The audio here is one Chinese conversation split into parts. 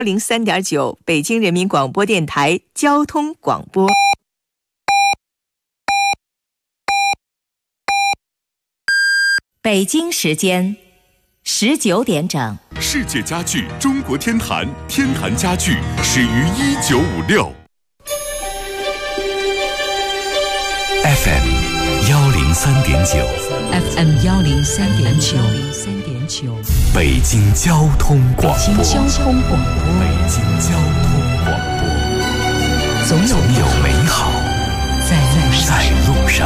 103.9北京人民广播电台交通广播。北京时间19点整。 世界家具中国天坛，天坛家具始于1956。FM 103.9 FM 103.9 北京交通广播。 北京交通广播。 北京交通广播。 总有美好在路上。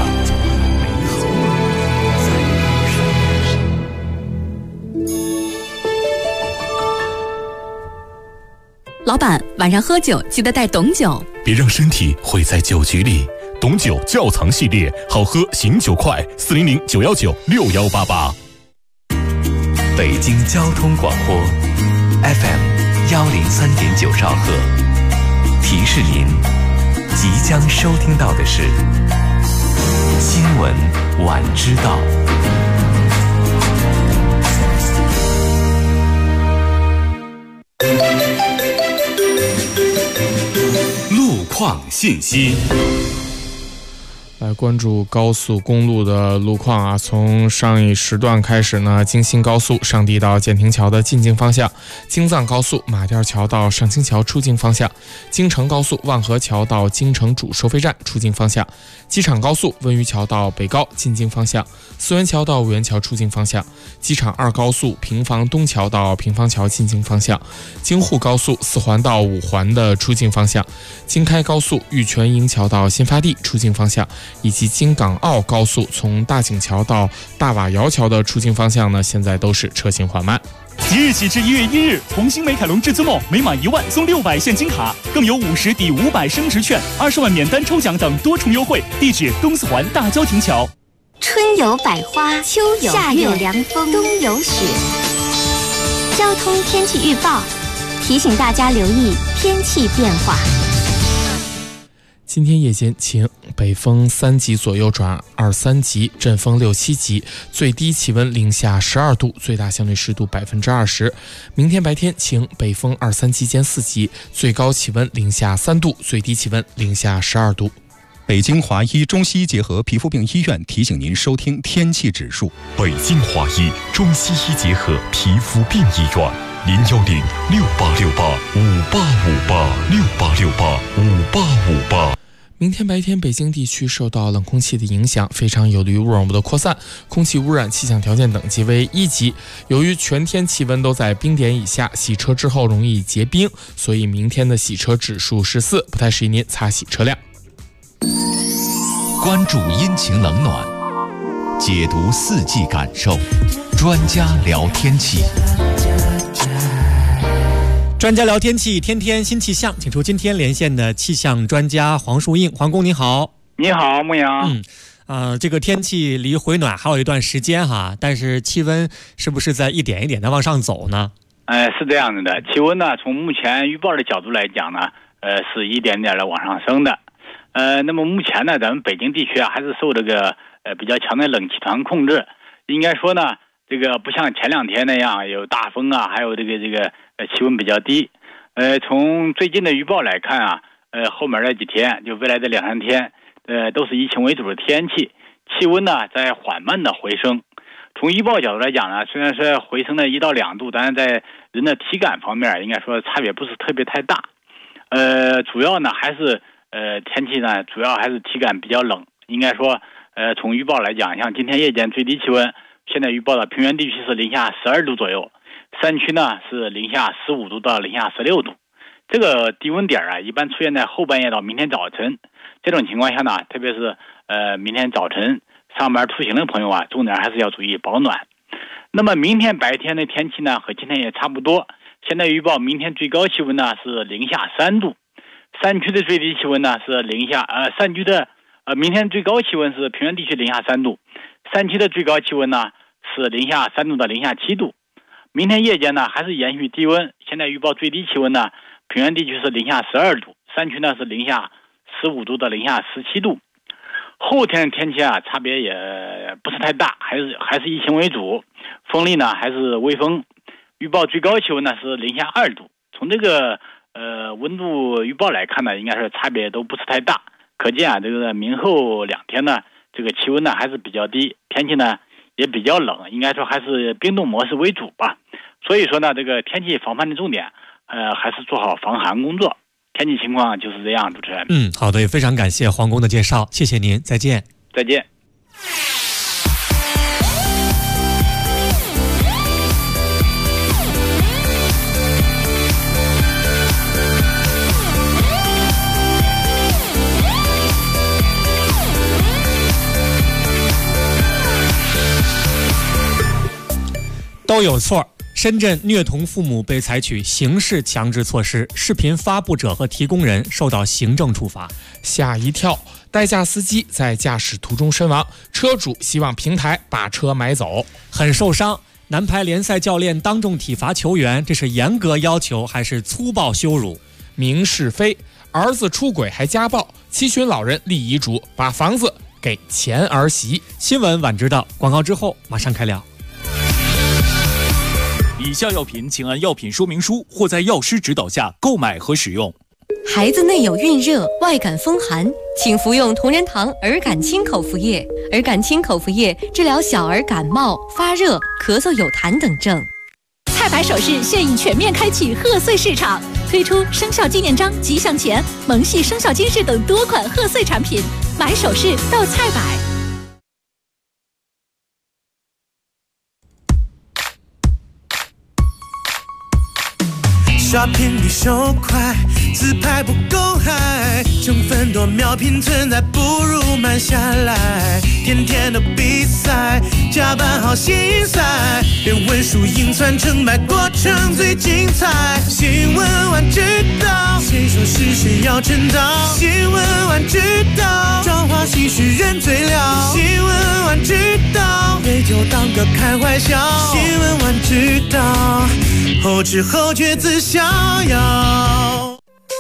老板，晚上喝酒记得带董酒， 别让身体毁在酒局里。董酒窖藏系列，好喝醒酒快，400-919-6188。北京交通广播 FM 103.9兆赫，提示您即将收听到的是新闻晚知道。路况信息。 来关注高速公路的路况啊，从上一时段开始呢，京新高速上地到建亭桥的进境方向，京藏高速马甸桥到上清桥出境方向，京承高速万河桥到京承主收费站出境方向，机场高速温榆桥到北高进境方向，四元桥到五元桥出境方向，机场二高速平房东桥到平房桥进境方向，京沪高速四环到五环的出境方向，京开高速玉泉营桥到新发地出境方向，以及京港澳高速从大井桥到大瓦窑桥的出境方向呢，现在都是车行缓慢。 即日起至1月1日，红星美凯龙至尊梦每满1万送600现金卡，更有50抵500升值券、20万免单抽奖等多重优惠。地址：东四环大郊亭桥。 春有百花，秋有夏有凉风，冬有雪。交通天气预报提醒大家留意天气变化。 今天夜间晴，北风3级左右转2-3级，阵风6、7级，最低气温零下12度，最大相对湿度20%。明天白天晴，北风2、3级间4级，最高气温零下3度，最低气温零下12度。 北京华医中西医结合皮肤病医院提醒您收听天气指数。 北京华医中西医结合皮肤病医院，010-6868-5858，6868-5858。 明天白天，北京地区受到冷空气的影响，非常有利于污染物的扩散，空气污染气象条件等级为1级。由于全天气温都在冰点以下，洗车之后容易结冰，所以明天的洗车指数是4，不太适宜您擦洗车辆。 关注阴晴冷暖，解读四季感受，专家聊天气。 专家聊天气，天天新气象，请出今天连线的气象专家黄树映。黄工您好。 你好，牧羊。 这个天气离回暖还有一段时间哈，但是气温是不是在一点一点的往上走呢？ 是这样子的，气温呢，从目前预报的角度来讲呢，是一点点的往上升的。那么目前呢，咱们北京地区啊，还是受这个比较强的冷气团控制。应该说呢，这个不像前2天那样有大风啊，还有这个气温比较低。从最近的预报来看啊，后面的几天，就未来的2、3天，都是以晴为主的天气，气温呢在缓慢的回升。从预报角度来讲呢，虽然是回升了1到2度，但是在人的体感方面，应该说差别不是特别太大。主要呢还是天气呢，主要还是体感比较冷。应该说，从预报来讲，像今天夜间最低气温，现在预报的平原地区是零下12度左右，山区呢是零下15度到零下16度。这个低温点啊，一般出现在后半夜到明天早晨。这种情况下呢，特别是明天早晨上班出行的朋友啊，重点还是要注意保暖。那么明天白天的天气呢，和今天也差不多。现在预报明天最高气温呢是零下3度，山区的最低气温呢是山区的明天最高气温是平原地区零下3度，山区的最高气温呢是零下3度到零下7度。明天夜间呢还是延续低温，现在预报最低气温呢，平原地区是零下12度，山区呢是零下15度到零下17度。后天的天气啊，差别也不是太大，还是以晴为主，风力呢还是微风。预报最高气温呢是零下2度， 从这个温度预报来看呢，应该是差别都不是太大。可见啊，这个明后2天呢，这个气温呢还是比较低，天气呢也比较冷，应该说还是冰冻模式为主吧。所以说呢，这个天气防范的重点，还是做好防寒工作。天气情况就是这样，主持人。 好的，也非常感谢黄工的介绍，谢谢您，再见。 再见。 都有错。深圳虐童父母被采取刑事强制措施，视频发布者和提供人受到行政处罚。 吓一跳，代驾司机在驾驶途中身亡，车主希望平台把车买走。 很受伤，男排联赛教练当众体罚球员，这是严格要求还是粗暴羞辱？ 明是非，儿子出轨还家暴，7旬老人立遗嘱，把房子给前儿媳。 新闻晚知道，广告之后马上开聊。 以下药品请按药品说明书或在药师指导下购买和使用。 孩子内有孕热、外感风寒，请服用同仁堂儿感清口服液。儿感清口服液治疗小儿感冒、发热、咳嗽有痰等症。 菜百首饰现已全面开启贺岁市场，推出生肖纪念章、吉祥钱、萌系生肖金饰等多款贺岁产品，买首饰到菜百。 刷屏比手快，自拍不够嗨，成分多秒拼存在，不如慢下来。天天的比赛，加班好心塞，别问输赢算成败，过程最精彩。新闻晚知道，谁说事实要称道？新闻晚知道，装花戏是人最了。新闻晚知道，别就当个开怀笑。新闻晚知道，后知后觉自逍遥。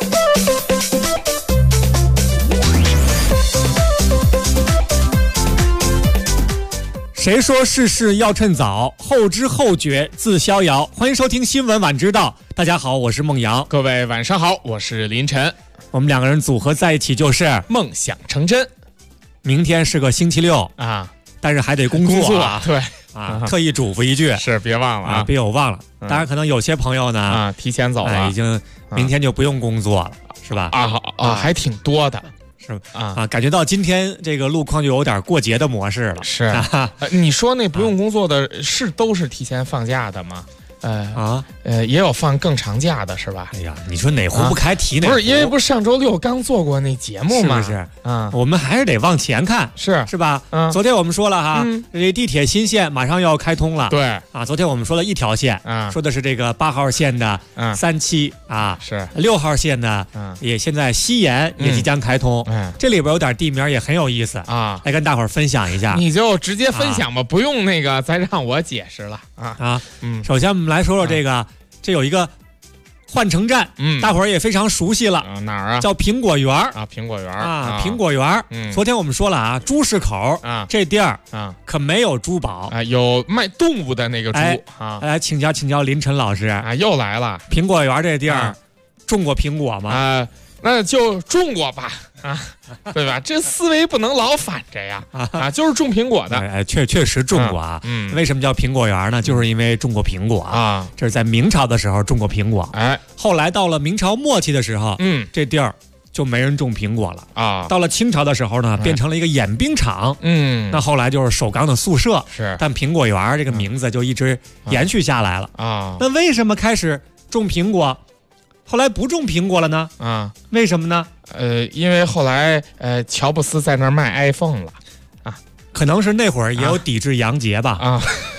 谁说事事要趁早，后知后觉自逍遥。欢迎收听新闻晚知道，大家好，我是孟阳。 各位晚上好，我是林晨。 我们2个人组合在一起就是梦想成真。 明天是个星期六啊， 但是还得工作啊。 对啊，特意嘱咐一句， 是别忘了啊， 别有忘了。当然，可能有些朋友呢提前走了， 已经明天就不用工作了，是吧？ 还挺多的。 是感觉到今天这个路况就有点过节的模式了。 是你说那不用工作的都是提前放假的吗？也有放更长假的是吧？ 哎呀，你说哪壶不开提哪壶。 不是，因为不是上周六刚做过那节目吗？ 是不是？我们还是得往前看，是吧？昨天我们说了哈，这地铁新线马上要开通了。 对啊，昨天我们说了一条线，说的是这个8号线的37啊， 是 6号线的，也现在西延也即将开通。这里边有点地名也很有意思啊，来跟大伙儿分享一下。 你就直接分享吧，不用那个再让我解释了啊。 首先我们来说说这个，这有一个换乘站，大伙儿也非常熟悉了。 哪儿啊？ 叫苹果园啊，苹果园啊，苹果园。昨天我们说了啊，朱市口啊，这地儿啊可没有珠宝啊，有卖动物的那个猪啊。 来请教林晨老师啊，又来了。 苹果园这地儿种过苹果吗？ 啊，那就种过吧。啊，对吧？这思维不能老反着呀！就是种苹果的， 确实种过啊。为什么叫苹果园呢？就是因为种过苹果啊。这是在明朝的时候种过苹果，后来到了明朝末期的时候，这地儿就没人种苹果了啊。到了清朝的时候呢，变成了一个演兵场，那后来就是首钢的宿舍，但苹果园这个名字就一直延续下来了啊。那为什么开始种苹果？后来不种苹果了呢？为什么呢？ 因为后来乔布斯在那儿卖 iPhone 了， 可能是那会儿也有抵制洋节吧？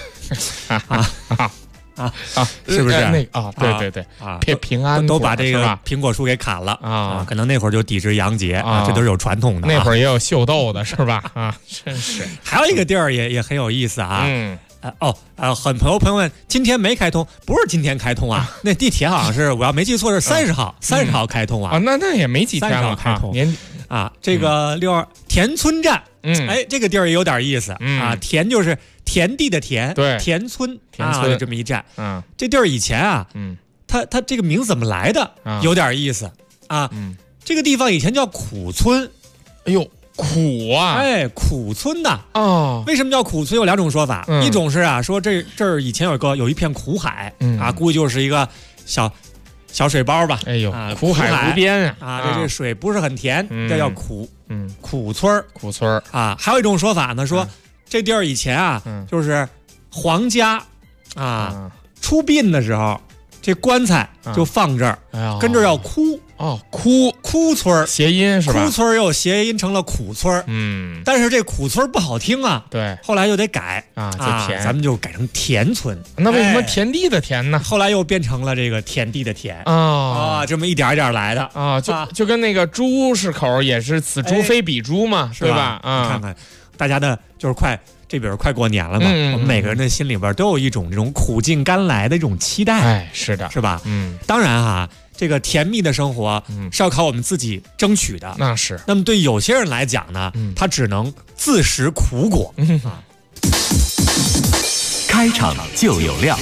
是不是？ 对，平安都把这个苹果树给砍了啊！可能那会儿就抵制洋节啊，这都是有传统的。 那会儿也有秀逗的是吧？啊，真是。 还有一个地儿也很有意思啊。很多朋友问，今天没开通，不是今天开通啊？那地铁好像是我要没记错是30号开通啊。 那也没几天了， 开通啊。这个田村站，这个地儿也有点意思啊。田就是田地的田， 对， 田村啊，这么一站。这地儿以前啊， 它这个名字怎么来的？有点意思啊。这个地方以前叫苦村。 哎呦，苦啊！ 哎，苦村呐。 哦， 为什么叫苦村？有2种说法。一种是啊，说这儿以前有一片苦海啊，估计就是一个小水包吧。 哎呦，苦海无边啊！这水不是很甜，这叫苦。苦村苦村啊。还有一种说法呢，说这地儿以前啊，就是皇家啊出殡的时候，这棺材就放这儿，跟这儿要哭。哭村谐音是吧？ 哭村又谐音成了苦村。但是这苦村不好听啊。 对， 后来又得改就甜， 咱们就改成田村。 那为什么田地的田呢？ 后来又变成了这个田地的田这么一点一点来的啊，就跟那个猪是口也是此猪非彼猪嘛，对吧？ 你看看大家的就是这边快过年了嘛，我们每个人的心里边都有一种这种苦尽甘来的一种期待。 哎，是的， 是吧？当然哈，这个甜蜜的生活是要靠我们自己争取的。 那是。 那么对有些人来讲呢，他只能自食苦果。 开场就有料。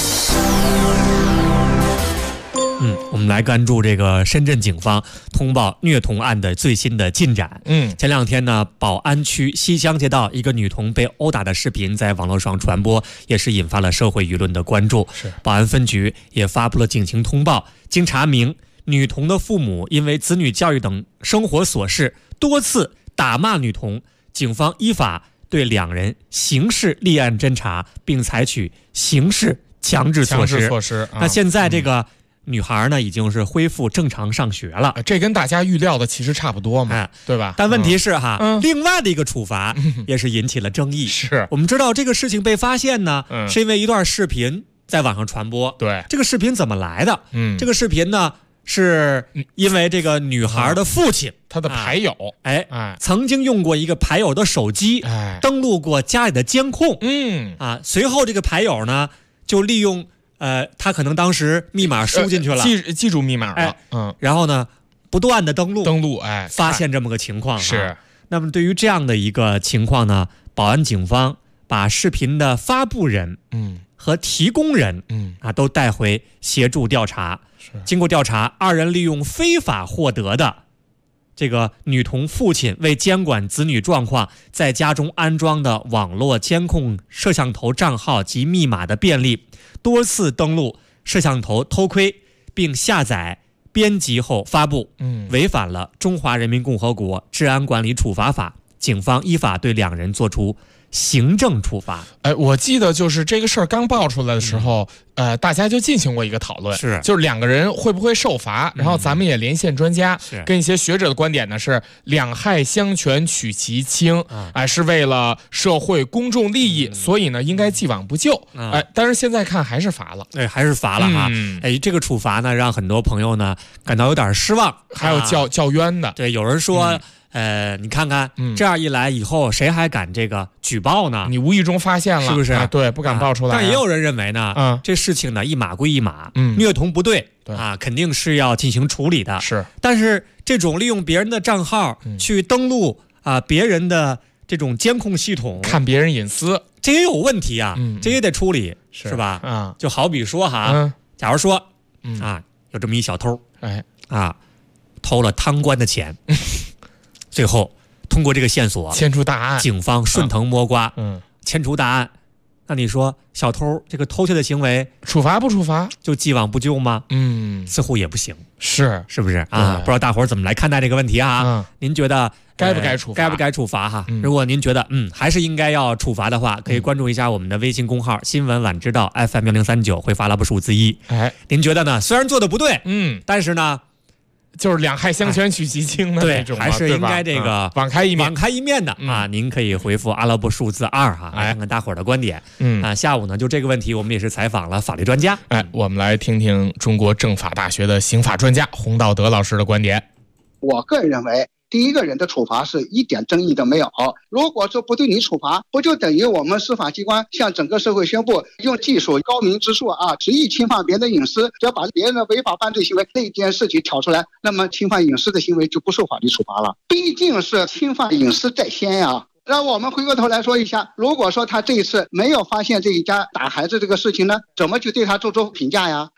我们来关注这个深圳警方通报虐童案的最新的进展。前2天呢，宝安区西乡街道一个女童被殴打的视频在网络上传播，也是引发了社会舆论的关注。宝安分局也发布了警情通报，经查明，女童的父母因为子女教育等生活琐事多次打骂女童，警方依法对2人刑事立案侦查，并采取刑事强制措施。那现在这个女孩呢，已经是恢复正常上学了， 这跟大家预料的其实差不多嘛，对吧？ 但问题是另外的一个处罚也是引起了争议。 是我们知道这个事情被发现呢，是因为一段视频在网上传播。 对， 这个视频怎么来的？这个视频呢，是因为这个女孩的父亲， 他的牌友， 曾经用过一个牌友的手机，登录过家里的监控。随后这个牌友呢，就利用他可能当时密码输进去了， 记住密码了， 然后呢，不断的登录，发现这么个情况。 是。 那么对于这样的一个情况呢，宝安警方把视频的发布人，和提供人，都带回协助调查。经过调查，2人利用非法获得的这个女童父亲为监管子女状况，在家中安装的网络监控摄像头账号及密码的便利，多次登录摄像头偷窥，并下载编辑后发布，违反了《中华人民共和国治安管理处罚法》，警方依法对2人作出行政处罚。 我记得就是这个事儿刚爆出来的时候，大家就进行过一个讨论，就是2个人会不会受罚，然后咱们也连线专家，跟一些学者的观点呢是两害相权取其轻，是为了社会公众利益，所以呢应该既往不咎。但是现在看还是罚了， 还是罚了哈。这个处罚呢让很多朋友呢感到有点失望， 还有叫冤的。 对，有人说。你看看，这样一来以后，谁还敢这个举报呢？ 你无意中发现了， 是不是？ 对，不敢爆出来。 但也有人认为呢，这事情呢一码归一码，虐童不对肯定是要进行处理的。 是， 但是这种利用别人的账号去登录别人的这种监控系统， 看别人隐私， 这也有问题啊，这也得处理，是吧？就好比说假如说有这么一小偷，偷了贪官的钱。最后通过这个线索牵出大案， 警方顺藤摸瓜，牵出大案。那你说小偷这个偷窃的行为处罚不处罚？ 就既往不咎吗？似乎也不行， 是不是啊？不知道大伙儿怎么来看待这个问题啊？您觉得该不该处罚？ 该不该处罚哈？如果您觉得还是应该要处罚的话，可以关注一下我们的微信公号新闻晚知道 FM1039，会发拉布数字1。您觉得呢？虽然做的不对，但是呢？ 就是两害相权取其轻的那种， 还是应该这个网开一面的您可以回复阿拉伯数字2来看看大伙儿的观点。下午呢就这个问题，我们也是采访了法律专家。 我们来听听中国政法大学的刑法专家洪道德老师的观点。 我个人认为，第一个人的处罚是一点争议都没有。如果说不对你处罚，不就等于我们司法机关向整个社会宣布，用技术高明之术执意侵犯别人的隐私，只要把别人的违法犯罪行为那件事情挑出来，那么侵犯隐私的行为就不受法律处罚了。毕竟是侵犯隐私在先呀。让我们回过头来说一下，如果说他这一次没有发现这一家打孩子这个事情呢，怎么去对他做出评价呀？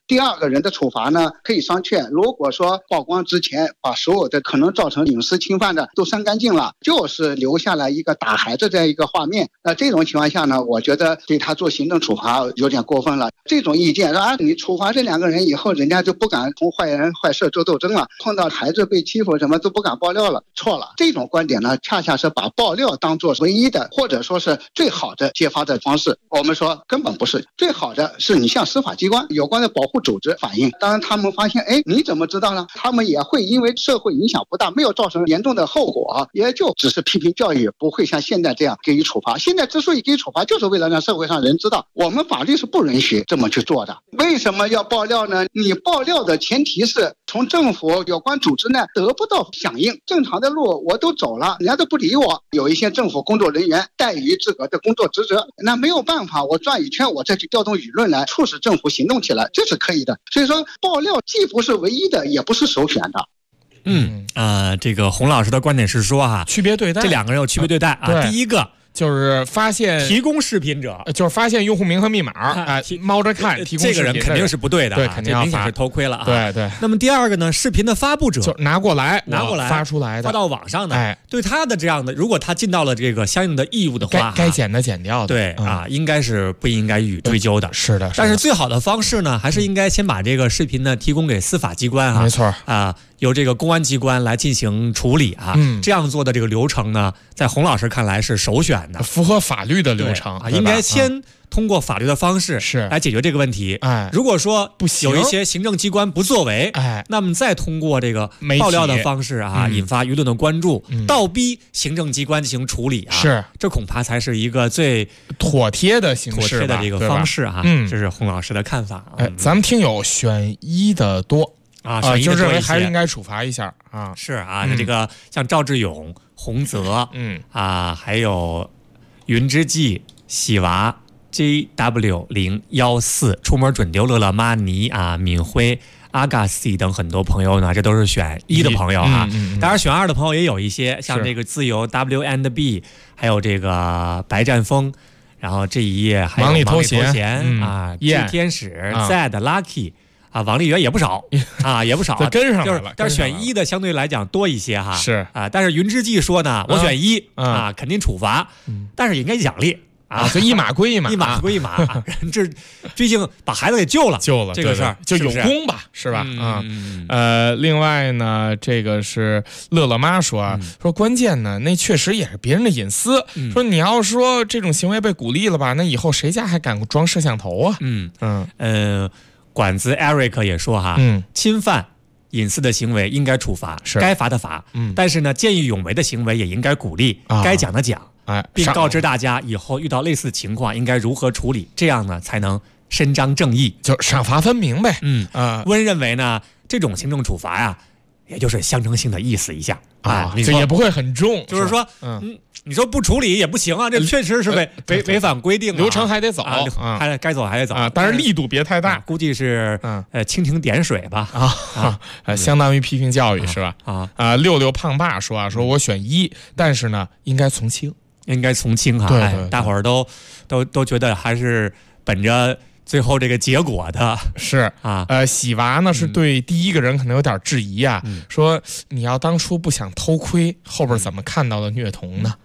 第二个人的处罚呢，可以商榷。如果说曝光之前把所有的可能造成隐私侵犯的都删干净了，就是留下来一个打孩子这样一个画面，这种情况下呢，我觉得对他做行政处罚有点过分了。这种意见说你处罚这2个人以后，人家就不敢同坏人坏事做斗争了，碰到孩子被欺负什么都不敢爆料了，错了。这种观点呢，恰恰是把爆料当做唯一的或者说是最好的揭发的方式。我们说根本不是，最好的是你向司法机关有关的保护组织反映。当然他们发现你怎么知道呢？他们也会因为社会影响不大，没有造成严重的后果，也就只是批评教育，不会像现在这样给予处罚。现在之所以给予处罚，就是为了让社会上人知道我们法律是不允许这么去做的。为什么要爆料呢？你爆料的前提是从政府有关组织呢得不到响应，正常的路我都走了，人家都不理我。有一些政府工作人员怠于自个的工作职责，那没有办法，我转一圈，我再去调动舆论来促使政府行动起来，这是可以的。所以说爆料既不是唯一的，也不是首选的。 这个洪老师的观点是说区别对待， 这2个人有区别对待第一个就是发现提供视频者， 就是发现用户名和密码猫着看提供视频， 这个人肯定是不对的， 对，肯定要明显是偷窥了对。 那么第二个呢，视频的发布者就拿过来发出来的， 发到网上的，对他的这样的，如果他尽到了这个相应的义务的话， 该减的减掉的， 对应该是不应该予以追究的。 是的。 但是最好的方式呢，还是应该先把这个视频呢提供给司法机关没错由这个公安机关来进行处理这样做的这个流程呢，在洪老师看来是首选的， 符合法律的流程应该先通过法律的方式来解决这个问题。如果说有一些行政机关不作为，那么再通过这个爆料的方式引发舆论的关注，倒逼行政机关进行处理是这恐怕才是一个最妥帖的形式的这个方式这是洪老师的看法。 咱们听友选一的多就认为还是应该处罚一下是这个像赵志勇、洪泽还有云之际、喜娃、JW014、出门准丢、乐乐妈尼敏辉、阿嘎西等很多朋友呢，这都是选1的朋友当然选2的朋友也有一些，像这个自由 W&B， 还有这个白战锋，然后这一页还有忙里偷闲夜天使 Zed Lucky。王丽媛也不少也不少， 跟上来了。 但是选1的相对来讲多一些是但是云之际说呢，我选1肯定处罚，但是也应该奖励就一码归一码， 一码归一码。这毕竟把孩子给救了这个事儿就有功吧，是吧？另外呢，这个是乐乐妈说说关键呢，那确实也是别人的隐私。说你要说这种行为被鼓励了吧，那以后谁家还敢装摄像头管子 Eric 也说侵犯隐私的行为应该处罚，该罚的罚，但是呢，见义勇为的行为也应该鼓励，该讲的讲，并告知大家以后遇到类似情况应该如何处理，这样呢才能伸张正义， 就赏罚分明呗。 温认为呢，这种行政处罚呀，也就是象征性的意思一下这也不会很重， 就是说你说不处理也不行这确实是违反规定， 流程还得走还该走还得走但是力度别太大， 估计是蜻蜓点水吧相当于批评教育是吧六六胖爸说说我选1，但是呢应该从轻对大伙儿都觉得还是本着最后这个结果的是喜娃呢是对第一个人可能有点质疑说你要当初不想偷窥，后边怎么看到的虐童呢？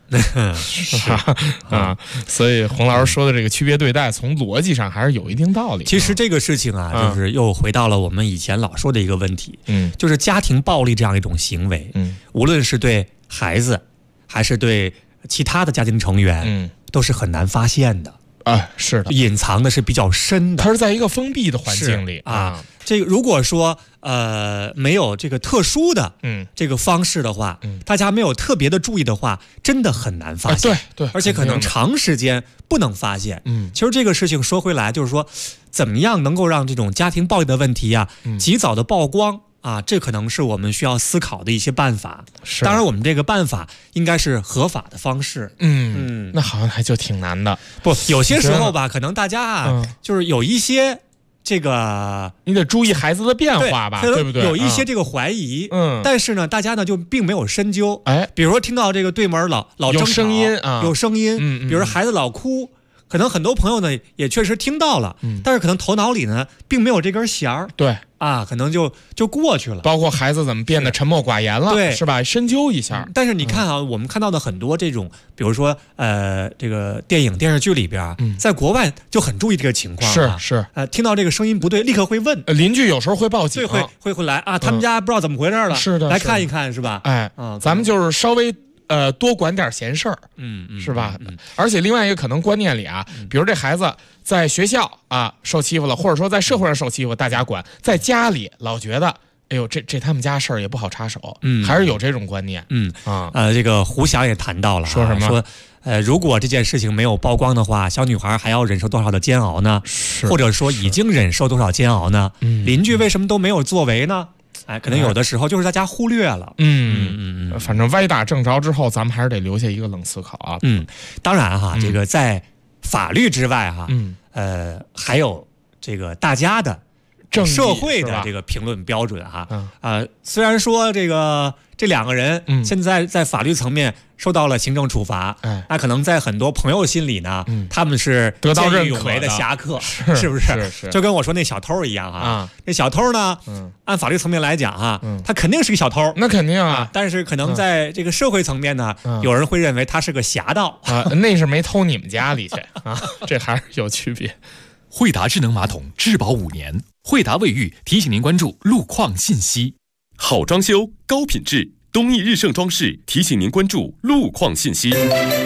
所以洪老师说的这个区别对待，从逻辑上还是有一定道理。 其实这个事情就是又回到了我们以前老说的一个问题，就是家庭暴力这样一种行为，无论是对孩子还是对其他的家庭成员，都是很难发现的。 是的， 隐藏的是比较深的， 它是在一个封闭的环境里这个如果说没有这个特殊的这个方式的话，大家没有特别的注意的话，真的很难发现。 对， 而且可能长时间不能发现。其实这个事情说回来，就是说怎么样能够让这种家庭暴力的问题及早的曝光。这可能是我们需要思考的一些办法。当然我们这个办法应该是合法的方式。 那好像还就挺难的。 不，有些时候吧，可能大家就是有一些这个你得注意孩子的变化吧，对不对？ 有一些这个怀疑，但是呢，大家呢就并没有深究。比如说听到这个对门老有声音有声音，比如说孩子老哭。 可能很多朋友呢也确实听到了，但是可能头脑里呢并没有这根弦儿。 对啊，可能就过去了。 包括孩子怎么变得沉默寡言了， 对， 是吧？深究一下。 但是你看啊，我们看到的很多这种，比如说这个电影电视剧里边，在国外就很注意这个情况。 是听到这个声音不对，立刻会问。 邻居有时候会报警， 会来啊，他们家不知道怎么回事了， 是的， 来看一看，是吧？ 哎，咱们就是稍微多管点闲事儿，是吧？而且另外一个可能观念里啊，比如这孩子在学校啊受欺负了，或者说在社会上受欺负，大家管；在家里老觉得，哎呦，这他们家事儿也不好插手，还是有这种观念。 这个胡翔也谈到了， 说什么？ 说如果这件事情没有曝光的话，小女孩还要忍受多少的煎熬呢？或者说已经忍受多少煎熬呢？邻居为什么都没有作为呢？哎，可能有的时候就是大家忽略了。 反正歪打正着之后，咱们还是得留下一个冷思考啊。 当然哈，这个在法律之外哈，还有这个大家的社会的这个评论标准哈。虽然说这两个人现在在法律层面受到了行政处罚，那可能在很多朋友心里呢，他们是得到认可的见义勇为的侠客，是不是？就跟我说那小偷一样哈。那小偷呢，按法律层面来讲哈，他肯定是个小偷， 那肯定啊。 但是可能在这个社会层面呢，有人会认为他是个侠盗啊，那是没偷你们家里去啊，这还是有区别。 惠达智能马桶质保5年，惠达卫浴提醒您关注路况信息。好装修，高品质，东义日盛装饰提醒您关注路况信息。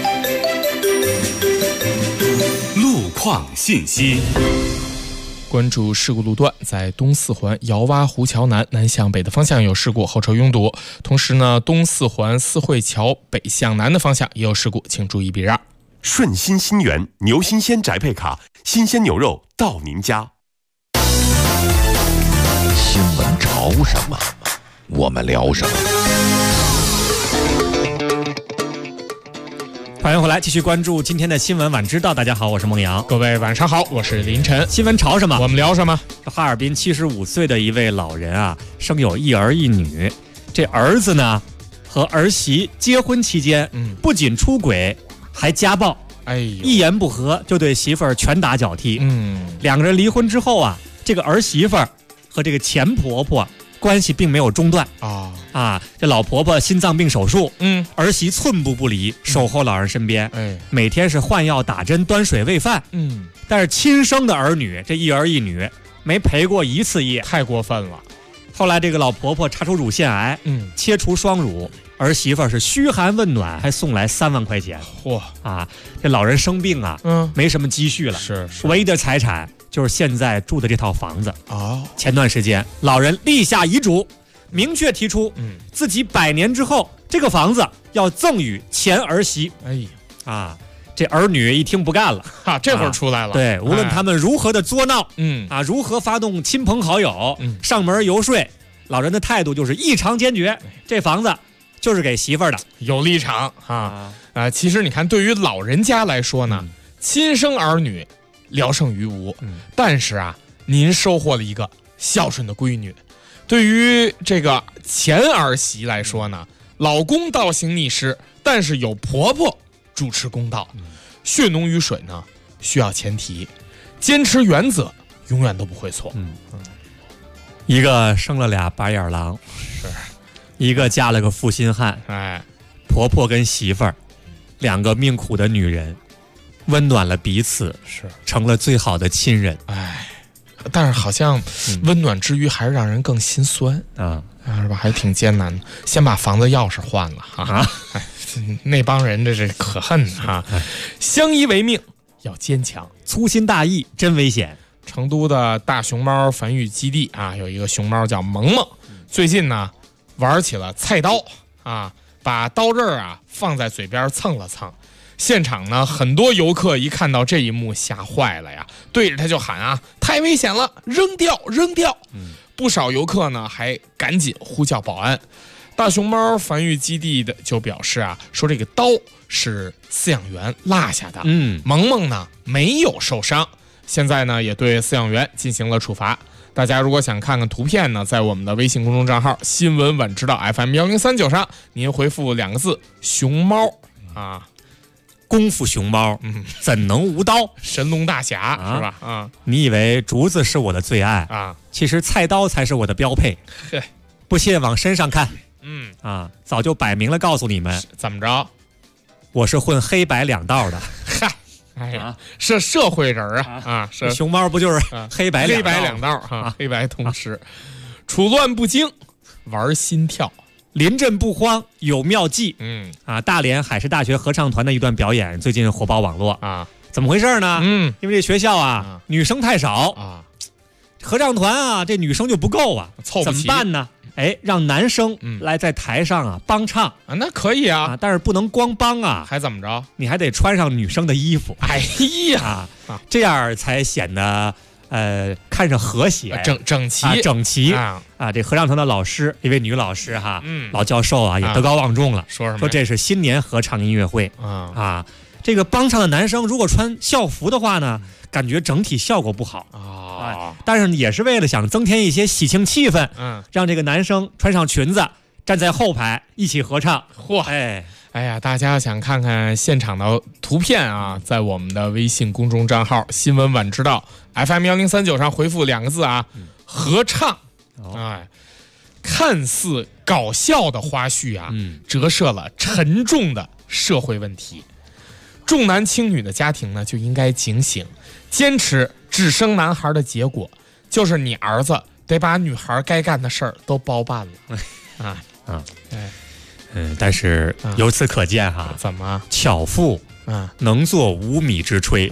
路况信息。 关注事故路段，在东四环姚洼湖桥南向北的方向有事故，后车拥堵。同时呢，东四环四惠桥北向南的方向也有事故，请注意避让。 顺心新源牛新鲜宅配卡，新鲜牛肉到您家。 新闻潮什么，我们聊什么。 欢迎回来，继续关注今天的新闻晚知道。大家好，我是孟阳。 各位晚上好，我是林晨。 新闻潮什么， 我们聊什么？ 哈尔滨75岁的一位老人啊，生有一儿一女。这儿子呢和儿媳结婚期间，不仅出轨，还家暴。一言不合就对媳妇儿拳打脚踢。两个人离婚之后啊，这个儿媳妇儿和这个前婆婆关系并没有中断这老婆婆心脏病手术，儿媳寸步不离，守候老人身边，每天是换药打针端水喂饭，但是亲生的儿女这一儿一女没陪过一次夜， 太过分了。 后来这个老婆婆查出乳腺癌，切除双乳，儿媳妇是嘘寒问暖，还送来3万块钱。这老人生病啊，没什么积蓄了， 是唯一的财产就是现在住的这套房子。前段时间老人立下遗嘱，明确提出，自己100年之后这个房子要赠与前儿媳。这儿女一听不干了， 这会儿出来了。 对，无论他们如何的作闹，如何发动亲朋好友，上门游说，老人的态度就是异常坚决。这房子就是给媳妇儿的， 有立场其实你看，对于老人家来说呢，亲生儿女聊胜于无，但是啊，您收获了一个孝顺的闺女。对于这个前儿媳来说呢，老公倒行逆施，但是有婆婆主持公道。血浓于水呢，需要前提，坚持原则，永远都不会错。 一个生了俩白眼狼，一个嫁了个负心汉。婆婆跟媳妇儿2个命苦的女人，温暖了彼此，成了最好的亲人。 但是好像温暖之余，还是让人更心酸是吧？还挺艰难的。先把房子钥匙换了那帮人这可恨相依为命要坚强， 粗心大意真危险。 成都的大熊猫繁育基地有一个熊猫叫萌萌，最近呢玩起了菜刀把刀刃放在嘴边蹭了蹭。现场呢，很多游客一看到这一幕吓坏了呀，对着他就喊太危险了，扔掉扔掉。不少游客呢还赶紧呼叫保安。大熊猫繁育基地的就表示说这个刀是饲养员落下的，萌萌呢没有受伤，现在呢也对饲养员进行了处罚。大家如果想看看图片呢，在我们的微信公众账号新闻晚知道 FM1039上，您回复2个字熊猫功夫熊猫，怎能无刀？ 神龙大侠是吧？啊， 你以为竹子是我的最爱啊？其实菜刀才是我的标配。不信往身上看，早就摆明了告诉你们， 怎么着？ 我是混黑白两道的。 嗨，哎呀，是社会人啊！是熊猫不就是黑白两道啊？黑白同时，处乱不惊，玩心跳。 临阵不慌有妙计，大连海事大学合唱团的一段表演最近火爆网络啊，怎么回事呢？因为这学校啊，女生太少啊，合唱团啊，这女生就不够啊， 凑不齐， 怎么办呢？让男生来在台上啊帮唱啊，那可以啊， 但是不能光帮啊， 还怎么着？ 你还得穿上女生的衣服， 哎呀， 这样才显得看着和谐、 整齐啊！这合唱团的老师，一位女老师哈，老教授啊，也德高望重了， 说什么？ 说这是新年合唱音乐会啊，这个帮唱的男生如果穿校服的话呢，感觉整体效果不好啊。但是也是为了想增添一些喜庆气氛，让这个男生穿上裙子，站在后排一起合唱。 嚯，哎呀，大家想看看现场的图片啊，在我们的微信公众账号“新闻晚知道 FM1039” 上回复2个字啊，合唱。看似搞笑的花絮啊，折射了沉重的社会问题。重男轻女的家庭呢，就应该警醒，坚持只生男孩的结果，就是你儿子得把女孩该干的事儿都包办了。 但是由此可见哈， 怎么巧妇能做无米之炊，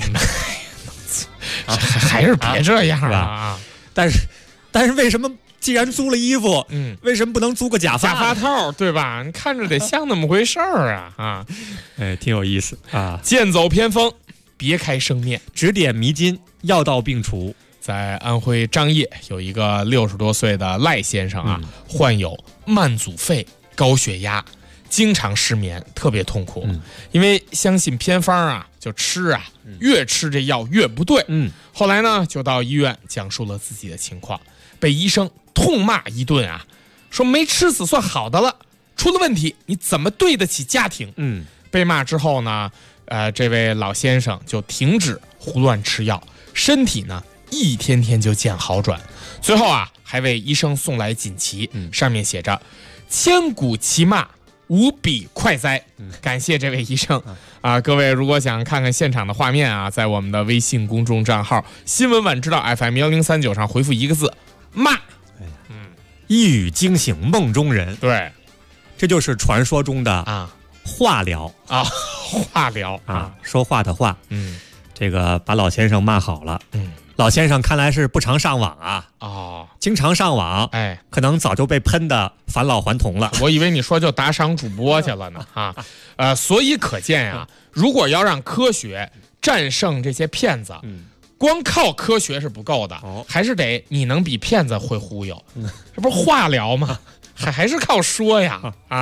还是别这样啊！ 但是为什么既然租了衣服，为什么不能租个假发套，对吧？你看着得像那么回事儿啊！ 挺有意思啊！ 剑走偏锋，别开生面， 指点迷津，药到病除。 在安徽张掖有一个60多岁的赖先生啊，患有慢阻肺、高血压，经常失眠，特别痛苦。因为相信偏方啊，就吃啊，越吃这药越不对。后来呢，就到医院讲述了自己的情况，被医生痛骂一顿啊，说没吃死算好的了，出了问题你怎么对得起家庭？被骂之后呢，这位老先生就停止胡乱吃药，身体呢一天天就见好转，最后啊还为医生送来锦旗，上面写着千古奇骂，无比快哉。感谢这位医生啊！各位如果想看看现场的画面啊，在我们的微信公众账号新闻晚知道 FM1039 上回复1个字骂， 一语惊醒梦中人。 对， 这就是传说中的话疗啊，话疗啊， 说话的话。这个把老先生骂好了。老先生看来是不常上网啊，经常上网，可能早就被喷的返老还童了。 我以为你说就打赏主播去了呢所以可见呀，如果要让科学战胜这些骗子，光靠科学是不够的，还是得你能比骗子会忽悠，这不是话聊吗？还是靠说呀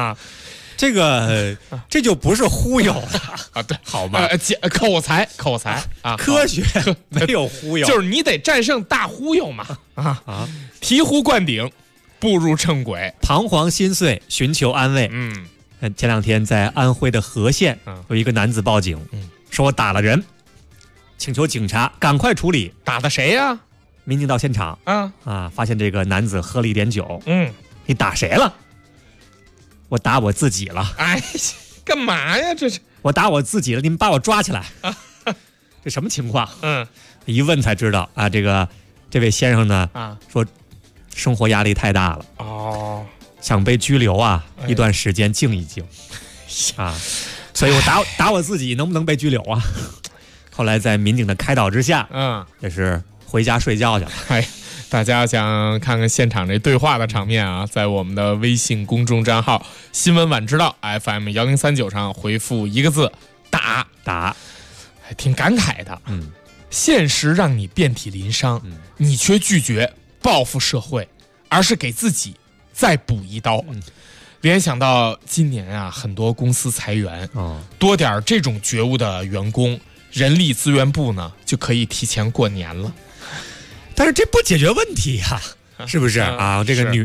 这就不是忽悠了对， 好吗？ 口才啊， 科学没有忽悠， 就是你得战胜大忽悠嘛醍醐灌顶，步入正轨， 彷徨心碎，寻求安慰。前2天在安徽的和县有一个男子报警，说我打了人，请求警察赶快处理。 打的谁呀？ 民警到现场发现这个男子喝了一点酒。你打谁了？我打我自己了。 干嘛呀？这是我打我自己了，你们把我抓起来。这什么情况？一问才知道啊，这位先生呢说生活压力太大了想被拘留一段时间静一静所以我打我自己，能不能被拘留啊？后来在民警的开导之下，也是回家睡觉去了。 大家想看看现场这对话的场面啊，在我们的微信公众账号新闻晚知道 FM1039 上回复1个字打，还挺感慨的。现实让你遍体鳞伤，你却拒绝报复社会，而是给自己再补一刀。联想到今年啊，很多公司裁员，多点这种觉悟的员工，人力资源部呢就可以提前过年了。 但是这不解决问题呀，是不是啊？这个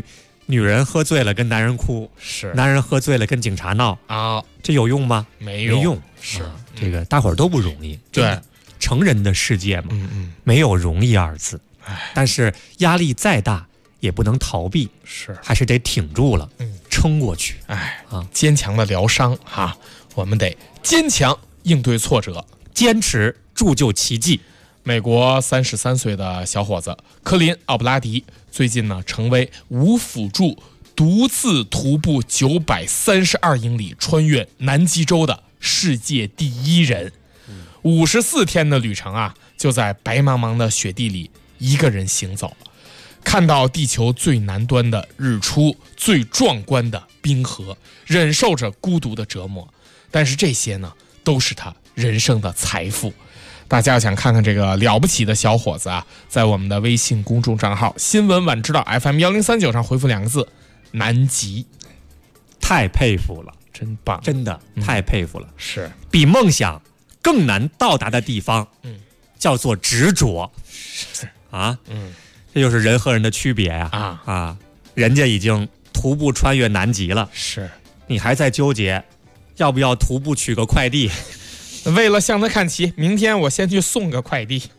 女人喝醉了跟男人哭， 是男人喝醉了跟警察闹啊， 这有用吗？ 没用， 是、这个大伙儿都不容易。 对， 成人的世界嘛，没有容易二字。但是压力再大也不能逃避， 是还是得挺住了，撑过去。 坚强的疗伤哈，我们得坚强应对挫折， 坚持铸就奇迹。 美国33岁的小伙子科林·奥布拉迪最近呢，成为无辅助独自徒步932英里穿越南极洲的世界第1人。54天的旅程啊，就在白茫茫的雪地里一个人行走，看到地球最南端的日出，最壮观的冰河，忍受着孤独的折磨。但是这些呢，都是他人生的财富。大家要想看看这个了不起的小伙子啊，在我们的微信公众账号新闻晚知道 FM1039 上回复2个字南极。 太佩服了， 真棒， 真的太佩服了。 是比梦想更难到达的地方，叫做执着啊。这就是人和人的区别呀。人家已经徒步穿越南极了， 是你还在纠结要不要徒步取个快递。 为了向他看齐，明天我先去送个快递。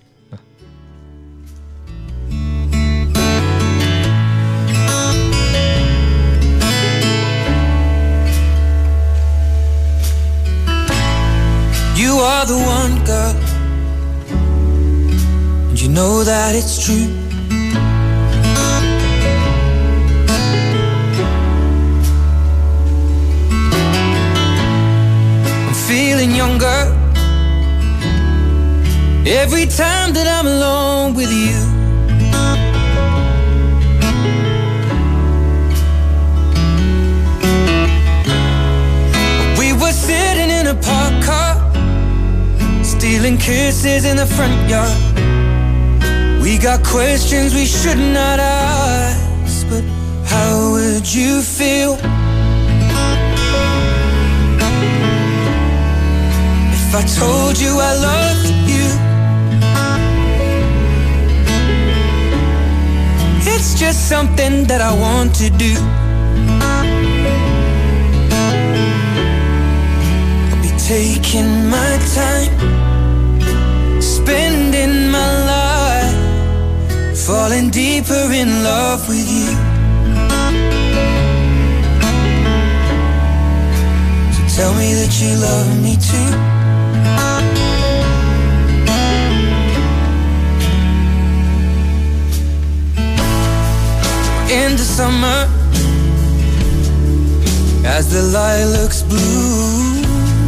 You are the one, girl, and you know that it's true. I'm feeling younger every time that I'm alone with you. We were sitting in a parked car, stealing kisses in the front yard. We got questions we should not ask, but how would you feel if I told you I loved you? It's just something that I want to do. I'll be taking my time, spending my life, falling deeper in love with you. So tell me that you love me too. In the summer, as the lilacs bloom,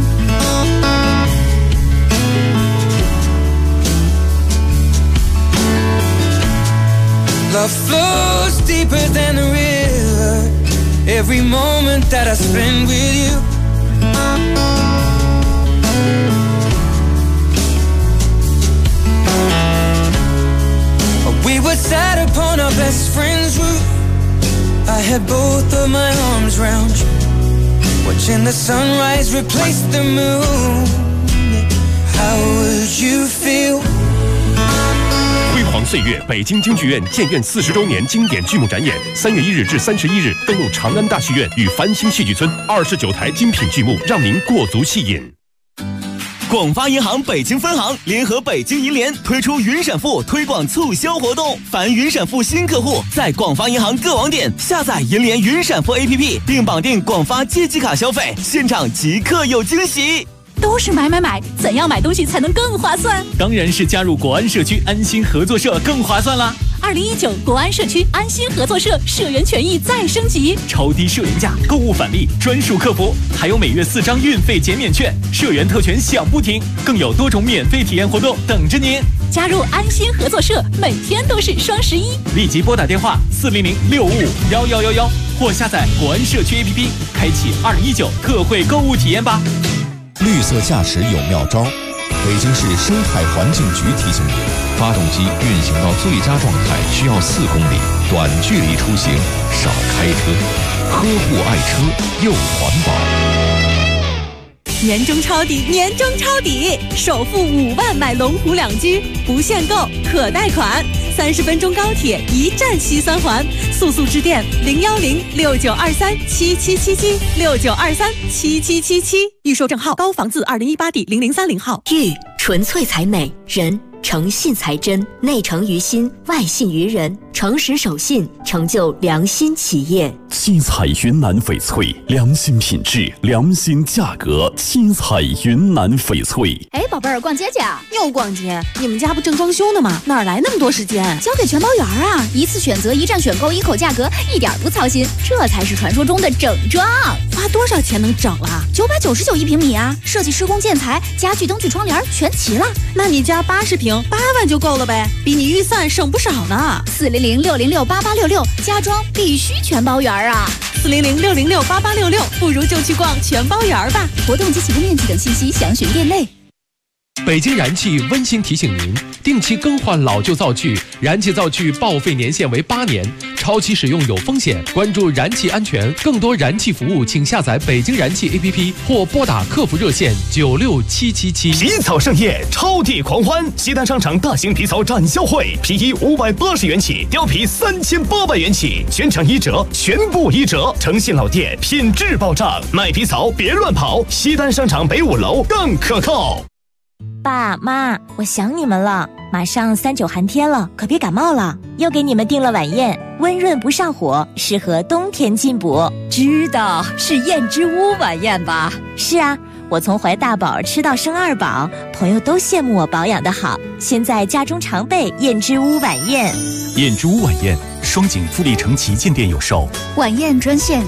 love flows deeper than a river, every moment that I spend with you. We were sat upon our best friend's roof, I had both of my arms round you, watching the sunrise replace the moon. How would you feel? 辉煌岁月北京京剧院建院40周年经典剧目展演，3月1日至31日登陆长安大戏院与繁星戏剧村，29台精品剧目，让您过足戏瘾。 广发银行北京分行联合北京银联推出云闪付推广促销活动，凡云闪付新客户在广发银行各网点下载银联云闪付 APP， 并绑定广发借记卡消费，现场即刻有惊喜。 都是买，怎样买东西才能更划算？ 当然是加入国安社区安心合作社更划算啦 ！2019国安社区安心合作社社员权益再升级， 超低社员价、购物返利、专属客服，还有每月4张运费减免券，社员特权享不停，更有多种免费体验活动等着您。 加入安心合作社，每天都是双11。 立即拨打电话400-655-1111，或下载国安社区 APP， 开启2019特惠购物体验吧。 绿色驾驶有妙招，北京市生态环境局提醒您，发动机运行到最佳状态需要4公里，短距离出行少开车，呵护爱车又环保。 年终抄底，年终抄底，首付5万买龙湖2居，不限购，可贷款 30分钟高铁，一站西三环，速速致电0106923777769237777，预售证号高房字2018第0030号。 玉纯粹才美，人诚信才真，内诚于心，外信于人，诚实守信，成就良心企业。 七彩云南翡翠，良心品质，良心价格。七彩云南翡翠。 哎，宝贝儿，逛街去啊？ 又逛街？你们家不正装修呢吗？哪来那么多时间？ 交给全包园啊！一次选择，一站选购，一口价格，一点不操心，这才是传说中的整装。 花多少钱能整了 ？999一平米啊！设计、施工、建材、家具、灯具、窗帘全齐了。 那你家80平，8万就够了呗，比你预算省不少呢。 400-606-8866，家装必须全包园啊 ！400-606-8866，不如就去逛全包园吧。 活动及起步面积等信息详询店内。 北京燃气温馨提醒您，定期更换老旧灶具，燃气灶具报废年限为8年，超期使用有风险。关注燃气安全，更多燃气服务，请下载北京燃气 APP 或拨打客服热线96777。 皮草盛宴，超地狂欢！西单商场大型皮草展销会，皮衣580元起，貂皮3800元起，全场1折，全部1折。诚信老店，品质保障，卖皮草别乱跑。西单商场北5楼更可靠。 爸妈，我想你们了。马上3-9寒天了，可别感冒了。又给你们订了晚宴，温润不上火，适合冬天进补。 知道是燕之屋晚宴吧？ 是啊，我从怀大宝吃到生2宝，朋友都羡慕我保养得好。现在家中常备燕之屋晚宴。 燕之屋晚宴，双井富力城旗舰店有售。 晚宴专线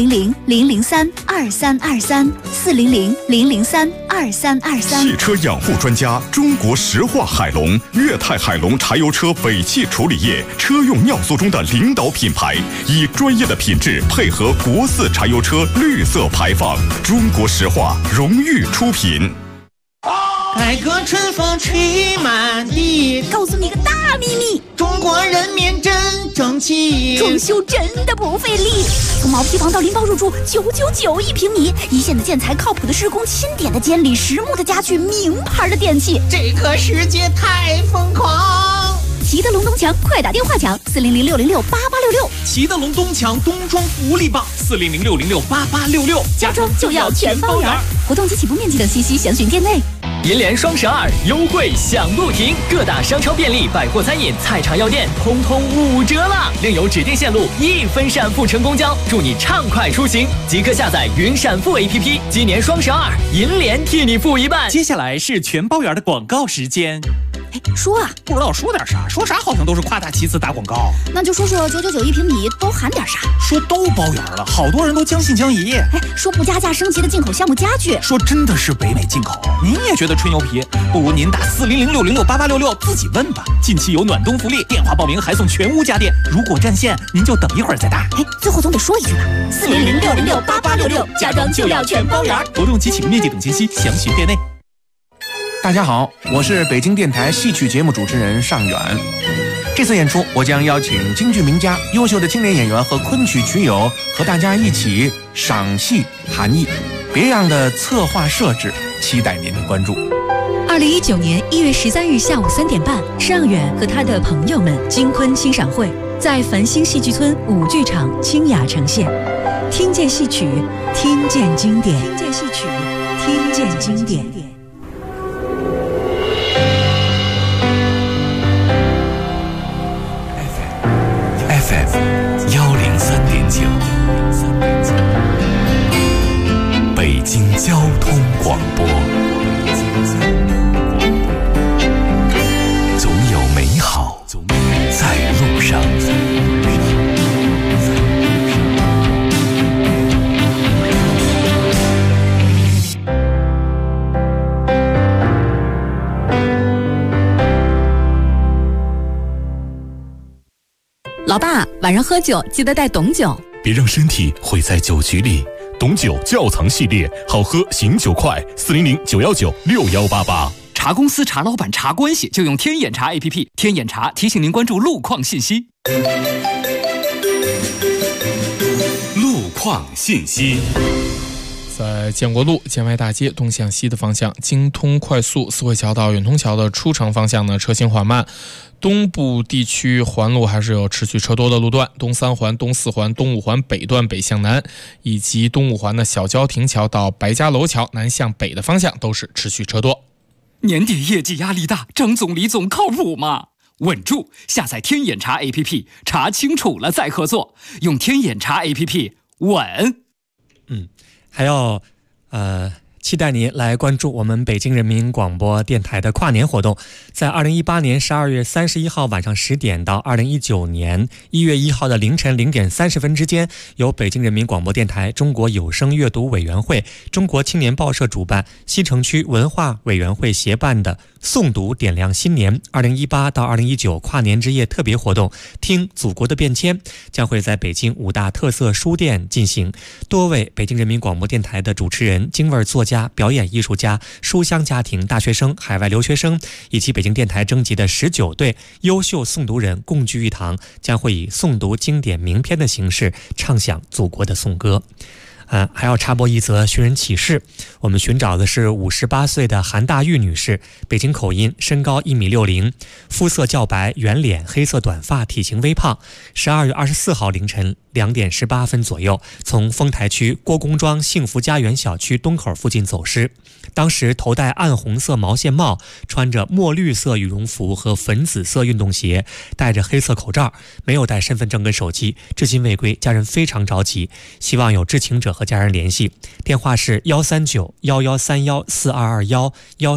400-003-2323，400-003-2323。 汽车养护专家，中国石化海龙、粤泰海龙柴油车尾气处理液车用尿素中的领导品牌，以专业的品质配合国4柴油车绿色排放，中国石化荣誉出品。 改革春风吹满地， 告诉你个大秘密， 中国人民真争气， 装修真的不费力。从毛坯房到拎包入住，999一平米，一线的建材，靠谱的施工，钦点的监理，实木的家具，名牌的电器， 这个世界太疯狂。 齐德龙东墙，快打电话抢400-606-8866。 齐德龙东墙冬装福利棒，400-606-8866， 家装就要全包圆。活动及起步面积等信息详询店内。 银联双12优惠享不停，各大商超便利、百货餐饮、菜场药店通通5折啦！另有指定线路1分闪付乘公交，祝你畅快出行！即刻下载云闪付 APP， 今年双12，银联替你付一半。 接下来是全包圆的广告时间。 哎，说啊， 不知道说点啥，说啥好像都是夸大其词打广告。 那就说说999一平米都含点啥？ 说都包圆了，好多人都将信将疑。 哎，说不加价升级的进口项目家具， 说真的是北美进口。您也觉得吹牛皮？不如您打400-606-8866自己问吧。近期有暖冬福利，电话报名还送全屋家电。如果占线，您就等一会儿再打。 哎，最后总得说一句吧，400-606-8866，家装就要全包圆。 活动及起步面积等信息详询店内。 大家好，我是北京电台戏曲节目主持人尚远。这次演出，我将邀请京剧名家、优秀的青年演员和昆曲曲友和大家一起赏戏谈艺，别样的策划设置，期待您的关注。 2019年1月13日下午3点半，尚远和他的朋友们京昆欣赏会在繁星戏剧村5剧场清雅呈现，听见戏曲，听见经典，听见戏曲，听见经典。 FM103.9，北京交通广播。总有美好在路上。 老爸，晚上喝酒记得带董酒， 别让身体毁在酒局里。董酒窖藏系列，好喝醒酒快，400-919-6188。 茶公司、茶老板、茶关系，就用天眼茶 APP。天眼茶提醒您关注路况信息。 路况信息。 在建国路建外大街东向西的方向，京通快速四惠桥到远通桥的出城方向呢，车行缓慢。 东部地区环路还是有持续车多的路段，东三环、东四环、东五环北段北向南，以及东五环的小郊亭桥到白家楼桥南向北的方向都是持续车多。 年底业绩压力大，张总李总靠谱吗？稳住！下载天眼查 APP， 查清楚了再合作，用天眼查 APP 稳。 还要期待您来关注我们北京人民广播电台的跨年活动，在2018年12月31号晚上10点到2019年1月1号的凌晨0点30分之间，由北京人民广播电台中国有声阅读委员会、中国青年报社主办，西城区文化委员会协办的诵读点亮新年2018到2019跨年之夜特别活动，听祖国的变迁，将会在北京5大特色书店进行。多位北京人民广播电台的主持人、京味作家、表演艺术家、书香家庭、大学生、海外留学生以及北京电台征集的19对优秀诵读人共聚一堂，将会以诵读经典名篇的形式唱响祖国的颂歌。还要插播一则寻人启事，我们寻找的是58岁的韩大玉女士，北京口音，身高1.60米，肤色较白，圆脸，黑色短发，体型微胖。12月24号凌晨2点18分左右，从丰台区郭公庄幸福家园小区东口附近走失。当时头戴暗红色毛线帽，穿着墨绿色羽绒服和粉紫色运动鞋，戴着黑色口罩，没有带身份证跟手机，至今未归，家人非常着急，希望有知情者和家人联系。电话是139-1131-4221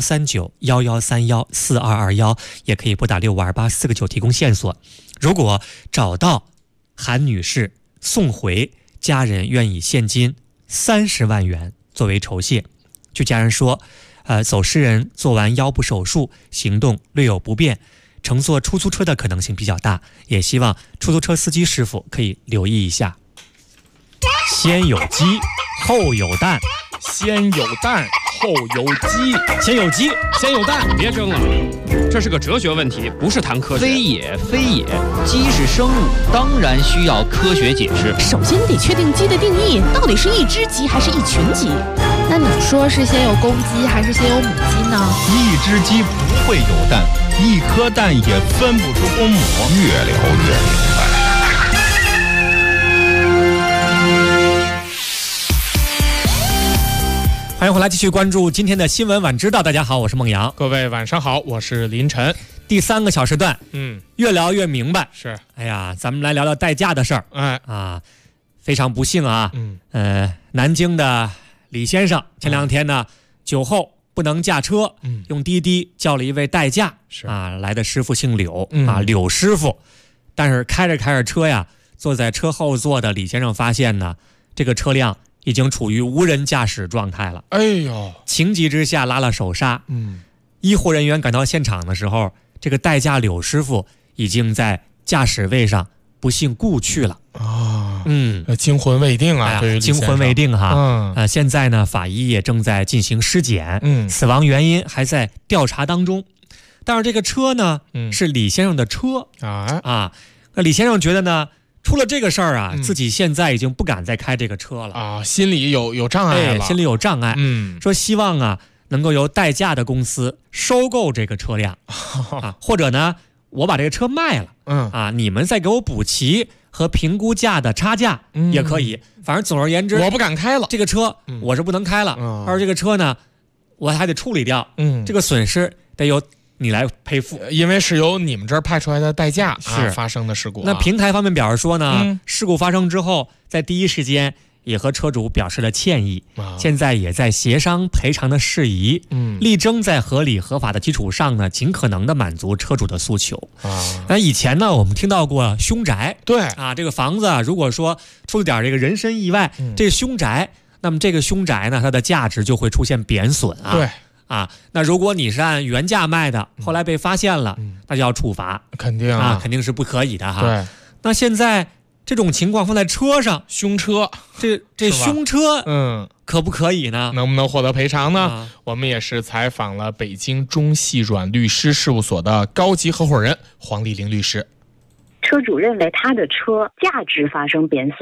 139-1131-4221，也可以拨打6528-499提供线索。如果找到韩女士，送回，家人愿以现金30万元作为酬谢。据家人说，走失人做完腰部手术，行动略有不便，乘坐出租车的可能性比较大，也希望出租车司机师傅可以留意一下。先有鸡，后有蛋； 先有蛋，后有鸡； 先有鸡， 先有蛋。 别争了，这是个哲学问题，不是谈科学。 非也，非也，鸡是生物，当然需要科学解释。 首先得确定鸡的定义，到底是一只鸡还是一群鸡？ 那你说是先有公鸡还是先有母鸡呢？ 一只鸡不会有蛋，一颗蛋也分不出公母。越聊越明白。 欢迎回来，继续关注今天的新闻晚知道。大家好，我是孟阳。 各位晚上好，我是林晨。 第3个小时段，越聊越明白。 是， 哎呀，咱们来聊聊代驾的事儿。非常不幸啊，南京的李先生前2天呢，酒后不能驾车，用滴滴叫了一位代驾，来的师傅姓柳，柳师傅。但是开着车呀，坐在车后座的李先生发现呢，这个车辆已经处于无人驾驶状态了。 哎呦， 情急之下拉了手刹。医护人员赶到现场的时候，这个代驾柳师傅已经在驾驶位上不幸故去了。 惊魂未定啊， 惊魂未定哈。现在呢，法医也正在进行尸检，死亡原因还在调查当中。但是这个车呢，是李先生的车那李先生觉得呢，出了这个事儿啊，自己现在已经不敢再开这个车了心里有障碍了， 心里有障碍。说希望啊，能够由代驾的公司收购这个车辆或者呢，我把这个车卖了，你们再给我补齐和评估价的差价也可以。反正总而言之， 我不敢开了， 这个车我是不能开了，而这个车呢，我还得处理掉，这个损失得由你来赔付， 因为是由你们这儿派出来的代驾发生的事故。 那平台方面表示说呢，事故发生之后，在第一时间也和车主表示了歉意，现在也在协商赔偿的事宜，力争在合理合法的基础上呢，尽可能的满足车主的诉求。那以前呢，我们听到过凶宅， 对这个房子如果说出了点这个人身意外，这凶宅，那么这个凶宅呢，它的价值就会出现贬损对。 那如果你是按原价卖的，后来被发现了，那就要处罚， 肯定肯定是不可以的哈。 对， 那现在这种情况放在车上， 凶车， 这凶车，可不可以呢？ 能不能获得赔偿呢？我们也是采访了北京中细软律师事务所的高级合伙人黄丽玲律师。 车主认为他的车价值发生贬损了，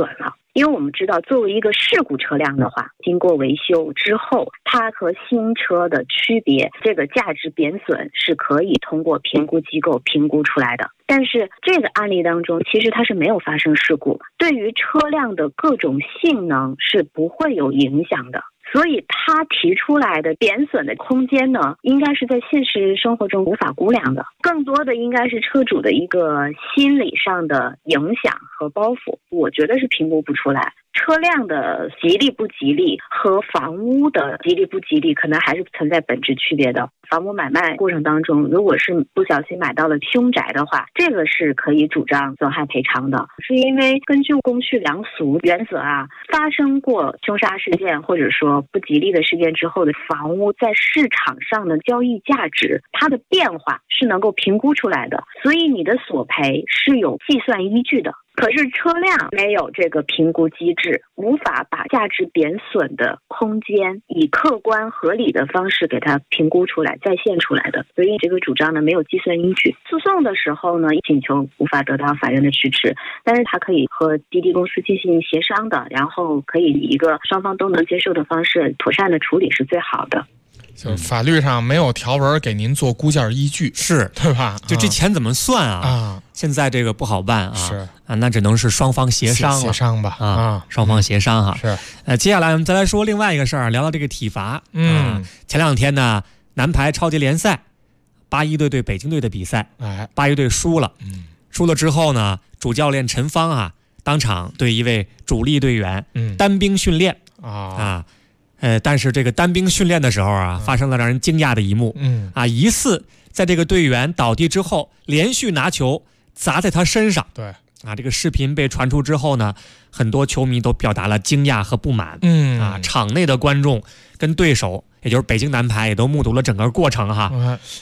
因为我们知道作为一个事故车辆的话，经过维修之后，它和新车的区别，这个价值贬损是可以通过评估机构评估出来的。但是这个案例当中，其实它是没有发生事故，对于车辆的各种性能是不会有影响的。所以他提出来的贬损的空间呢，应该是在现实生活中无法估量的，更多的应该是车主的一个心理上的影响和包袱，我觉得是评估不出来。车辆的吉利不吉利和房屋的吉利不吉利可能还是存在本质区别的。房屋买卖过程当中，如果是不小心买到了凶宅的话，这个是可以主张损害赔偿的，是因为根据公序良俗原则啊，发生过凶杀事件或者说不吉利的事件之后的房屋在市场上的交易价值，它的变化是能够评估出来的，所以你的索赔是有计算依据的。可是车辆没有这个评估机制，无法把价值贬损的空间以客观合理的方式给它评估出来再现出来的，所以这个主张呢没有计算依据。诉讼的时候呢，请求无法得到法院的支持，但是它可以和滴滴公司进行协商的，然后可以以一个双方都能接受的方式妥善的处理是最好的。 就法律上没有条文给您做估价依据， 是对吧？ 就这钱怎么算啊？现在这个不好办啊， 是啊，那只能是双方协商了， 协商吧啊，双方协商哈。 是， 接下来我们再来说另外一个事儿，聊聊这个体罚。前两天呢，男排超级联赛，81队对北京队的比赛，81队输了，输了之后呢，主教练陈芳啊，当场对一位主力队员单兵训练但是这个单兵训练的时候啊，发生了让人惊讶的一幕。疑似在这个队员倒地之后，连续拿球砸在他身上。 对这个视频被传出之后呢，很多球迷都表达了惊讶和不满。场内的观众跟对手，也就是北京男排，也都目睹了整个过程哈。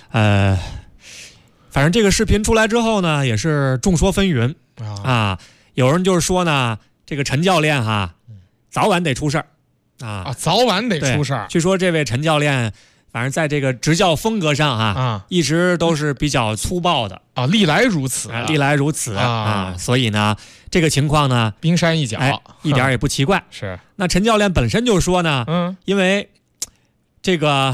反正这个视频出来之后呢，也是众说纷纭有人就是说呢，这个陈教练早晚得出事儿。 早晚得出事儿。 据说这位陈教练，反正在这个执教风格上一直都是比较粗暴的历来如此， 所以呢，这个情况呢， 冰山一角， 一点也不奇怪。 是。 那陈教练本身就说呢，因为这个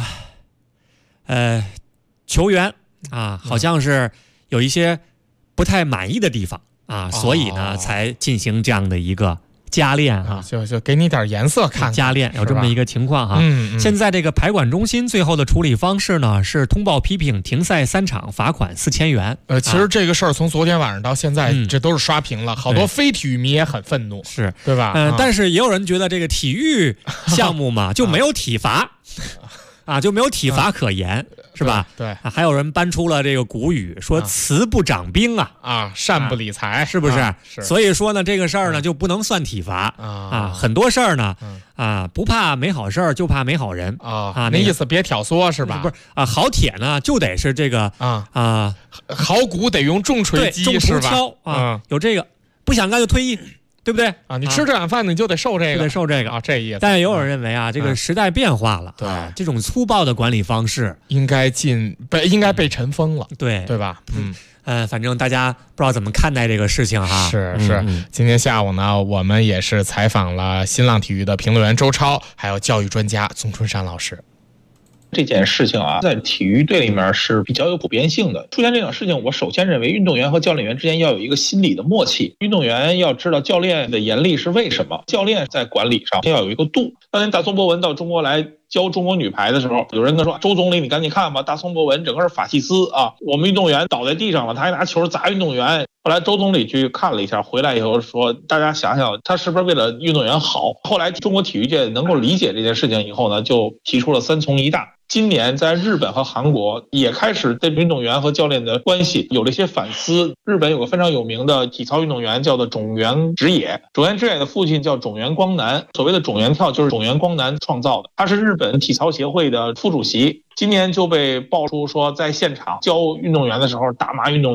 球员好像是有一些不太满意的地方所以呢，才进行这样的一个加练就给你点颜色看， 加练有这么一个情况现在这个排管中心最后的处理方式呢，是通报批评，停赛3场，罚款4000元。 其实这个事儿从昨天晚上到现在，这都是刷屏了，好多非体育迷也很愤怒， 是对吧？ 但是也有人觉得这个体育项目嘛，就没有体罚就没有体罚可言。是吧？ 对， 还有人搬出了这个古语，说慈不掌兵善不理财， 是不是？所以说呢，这个事儿呢就不能算体罚很多事儿呢不怕没好事儿，就怕没好人那意思别挑唆是吧？ 不是好铁呢就得是这个好鼓得用重锤击， 重锤敲有这个不想干就退役。对不对你吃这碗饭你就得受这个，这意思。 但也有人认为这个时代变化了， 对这种粗暴的管理方式应该被尘封了，对吧？ 反正大家不知道怎么看待这个事情是。今天下午呢，我们也是采访了新浪体育的评论员周超，还有教育专家宗春山老师。 这件事情在体育队里面是比较有普遍性的。出现这种事情，我首先认为运动员和教练员之间要有一个心理的默契。运动员要知道教练的严厉是为什么，教练在管理上要有一个度。当年大宋博文到中国来教中国女排的时候，有人跟说周总理你赶紧看吧，大宋博文整个是法西斯我们运动员倒在地上了，他还拿球砸运动员。后来周总理去看了一下，回来以后说大家想想他是不是为了运动员好。后来中国体育界能够理解这件事情以后呢，就提出了3从1大。今年在日本和韩国也开始对运动员和教练的关系有了一些反思。日本有个非常有名的体操运动员叫做种原直也，种原直也的父亲叫种原光南，所谓的种原跳就是种原光南创造的，他是日本体操协会的副主席。今年就被爆出说在现场教运动员的时候打骂运动员，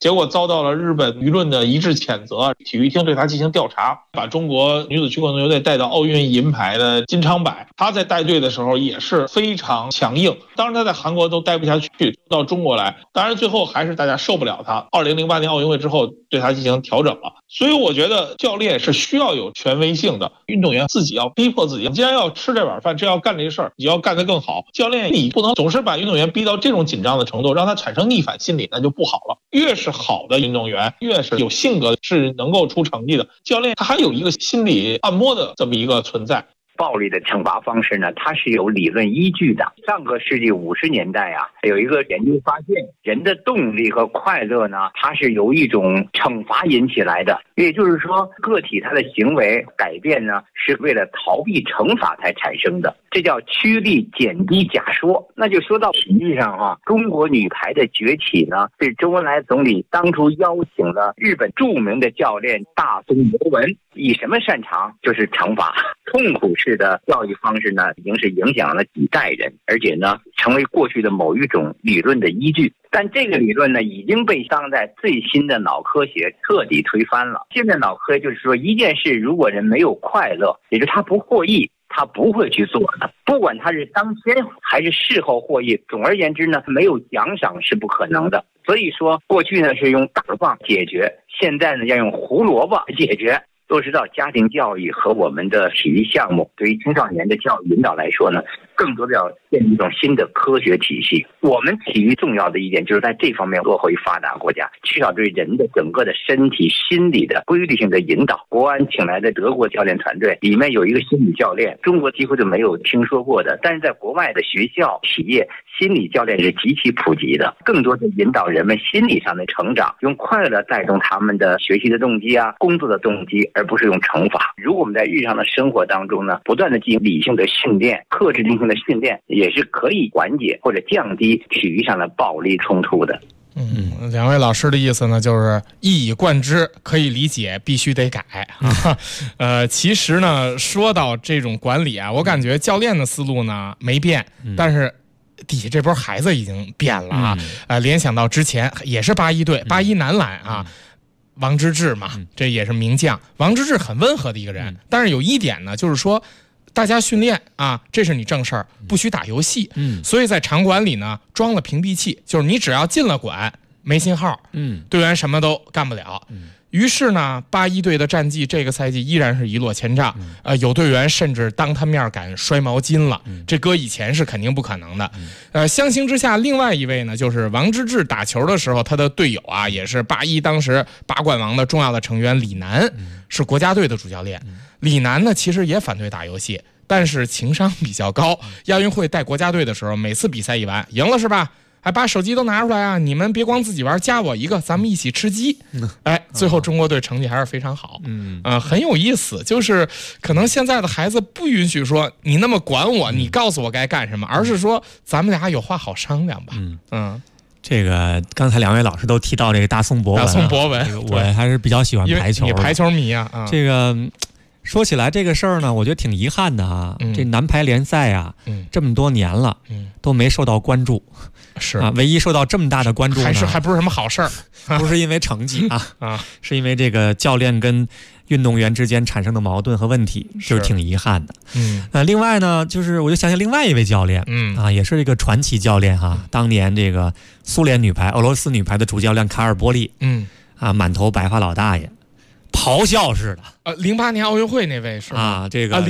结果遭到了日本舆论的一致谴责，体育厅对他进行调查，把中国女子曲棍球队带到奥运银牌的金昌柏，他在带队的时候也是非常强硬，当然他在韩国都待不下去，到中国来，当然最后还是大家受不了他，2008年奥运会之后对他进行调整了。所以我觉得教练是需要有权威性的，运动员自己要逼迫自己，既然要吃这碗饭，这要干这事儿，你要干得更好，教练你不能总是把运动员逼到这种紧张的程度，让他产生逆反心理，那就不好了。越是好的运动员，越是有性格，是能够出成绩的，教练他还有一个心理按摩的这么一个存在。 暴力的惩罚方式呢，它是有理论依据的。上个世纪50年代啊，有一个研究发现，人的动力和快乐呢，它是由一种惩罚引起来的。也就是说，个体他的行为改变呢，是为了逃避惩罚才产生的，这叫趋利减低假说。那就说到体育上啊，中国女排的崛起呢，是周恩来总理当初邀请了日本著名的教练大松博文，以什么擅长？就是惩罚。痛苦式的教育方式呢，已经是影响了几代人，而且呢，成为过去的某一种理论的依据。但这个理论呢，已经被当代最新的脑科学彻底推翻了。现在脑科学就是说，一件事如果人没有快乐，也就是他不获益，他不会去做的，不管他是当先还是事后获益。总而言之呢，没有奖赏是不可能的。所以说，过去呢是用大棒解决，现在呢要用胡萝卜解决。都知道家庭教育和我们的体育项目对于青少年的教育引导来说呢，更多的要建立一种新的科学体系。我们体育重要的一点就是在这方面落后于发达国家，缺少对人的整个的身体心理的规律性的引导。国安请来的德国教练团队里面有一个心理教练，中国几乎就没有听说过的，但是在国外的学校企业心理教练是极其普及的，更多的引导人们心理上的成长，用快乐带动他们的学习的动机啊，工作的动机，而不是用惩罚。如果我们在日常的生活当中呢，不断的进行理性的训练，克制力性的训练，也是可以缓解或者降低体育上的暴力冲突的。 两位老师的意思呢，就是一以贯之，可以理解，必须得改啊。其实呢，说到这种管理啊，我感觉教练的思路呢没变，但是底下这波孩子已经变了啊。联想到之前也是81队81男篮啊。王治郅嘛，这也是名将。王治郅很温和的一个人，但是有一点呢，就是说大家训练啊，这是你正事儿，不许打游戏。所以在场馆里呢装了屏蔽器，就是你只要进了馆没信号，队员什么都干不了。于是呢，81队的战绩这个赛季依然是一落千丈。有队员甚至当他面敢摔毛巾了，这搁以前是肯定不可能的。相形之下，另外一位呢，就是王治郅打球的时候，他的队友啊，也是81当时8冠王的重要的成员李楠，是国家队的主教练。李楠呢，其实也反对打游戏，但是情商比较高。亚运会带国家队的时候，每次比赛一完，赢了是吧？哎，把手机都拿出来啊！你们别光自己玩，加我一个，咱们一起吃鸡。哎，最后中国队成绩还是非常好。很有意思。就是可能现在的孩子不允许说你那么管我，你告诉我该干什么，而是说咱们俩有话好商量吧。 这个刚才两位老师都提到这个大松博文，我还是比较喜欢排球， 你排球迷啊。 这个说起来这个事儿呢，我觉得挺遗憾的啊。这男排联赛啊，这么多年了，都没受到关注。 是啊，唯一受到这么大的关注呢， 还不是什么好事儿， 不是因为成绩是因为这个教练跟运动员之间产生的矛盾和问题，就是挺遗憾的。另外呢，就是我就想起另外一位教练，也是这个传奇教练哈。当年这个苏联女排、俄罗斯女排的主教练卡尔波利，满头白发老大爷。咆哮式的 ，08年奥运会那位是吧？ 这个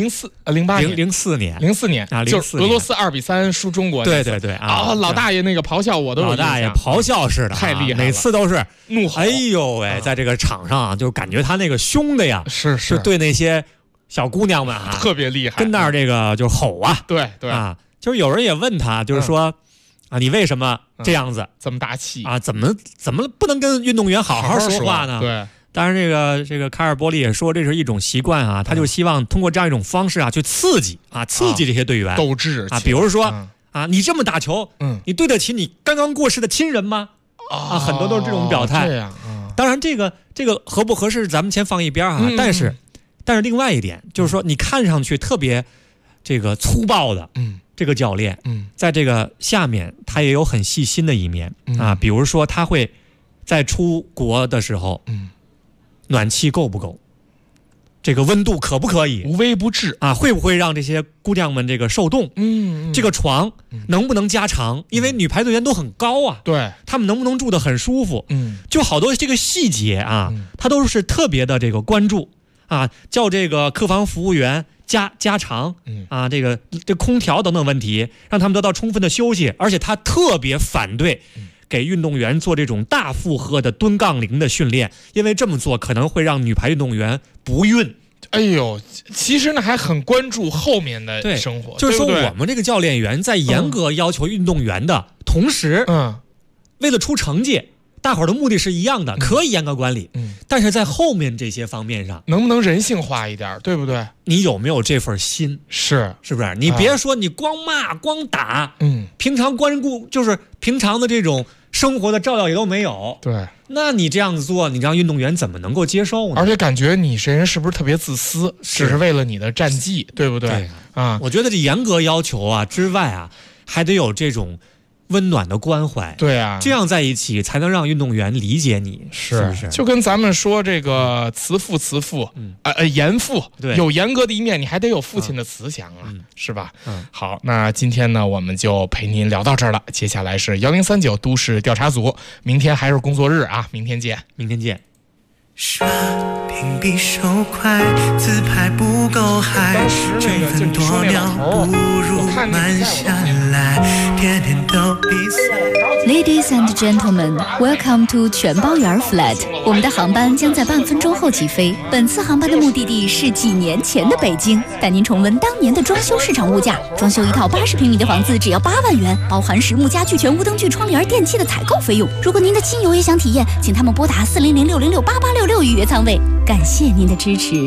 04年啊， 就是俄罗斯2-3输中国。 对老大爷那个咆哮我都有印象。 老大爷咆哮式的， 太厉害了， 每次都是怒吼。 哎呦喂，在这个场上就感觉他那个凶的呀， 是对那些小姑娘们特别厉害， 跟那儿这个就吼啊， 对啊，就是有人也问他，就是说你为什么这样子这么大气啊？怎么不能跟运动员好好说话呢？ 对。 当然，这个卡尔波利也说，这是一种习惯啊，他就希望通过这样一种方式啊，去刺激这些队员斗志啊。比如说你这么打球，你对得起你刚刚过世的亲人吗？很多都是这种表态。 这样当然，这个合不合适，咱们先放一边啊。但是另外一点就是说，你看上去特别这个粗暴的，这个教练，在这个下面他也有很细心的一面啊。比如说，他会在出国的时候，暖气够不够？这个温度可不可以？ 无微不至啊，会不会让这些姑娘们这个受冻？这个床能不能加长？因为女排队员都很高啊， 对， 他们能不能住得很舒服？就好多这个细节啊，他都是特别的这个关注啊，叫这个客房服务员加长啊，这空调等等问题，让他们得到充分的休息，而且他特别反对给运动员做这种大负荷的蹲杠铃的训练，因为这么做可能会让女排运动员不孕。 哎呦，其实呢还很关注后面的生活， 就是说我们这个教练员在严格要求运动员的同时，为了出成绩，大伙儿的目的是一样的，可以严格管理，但是在后面这些方面上， 能不能人性化一点，对不对？ 你有没有这份心？是不是？你别说你光骂光打，平常关顾就是平常的这种生活的照料也都没有， 对， 那你这样子做，你让运动员怎么能够接受呢？ 而且感觉你这人是不是特别自私，只是为了你的战绩，对不对？ 对啊，我觉得这严格要求啊之外啊，还得有这种温暖的关怀， 对啊， 这样在一起才能让运动员理解你，是不是？ 就跟咱们说这个慈父，严父， 对， 有严格的一面，你还得有父亲的慈祥啊，是吧？好，那今天呢，我们就陪您聊到这儿了。接下来是1039都市调查组，明天还是工作日啊，明天见。 刷屏比手快，自拍不够嗨，这分多秒不如慢下来，天天都比赛。 Ladies and gentlemen, welcome to 全包圆 flat。我们的航班将在半分钟后起飞。本次航班的目的地是几年前的北京，带您重温当年的装修市场物价。装修一套80平米的房子只要8万元，包含实木家具、全屋灯具、窗帘、电器的采购费用。如果您的亲友也想体验，请他们拨打400-606-8866预约舱位。感谢您的支持。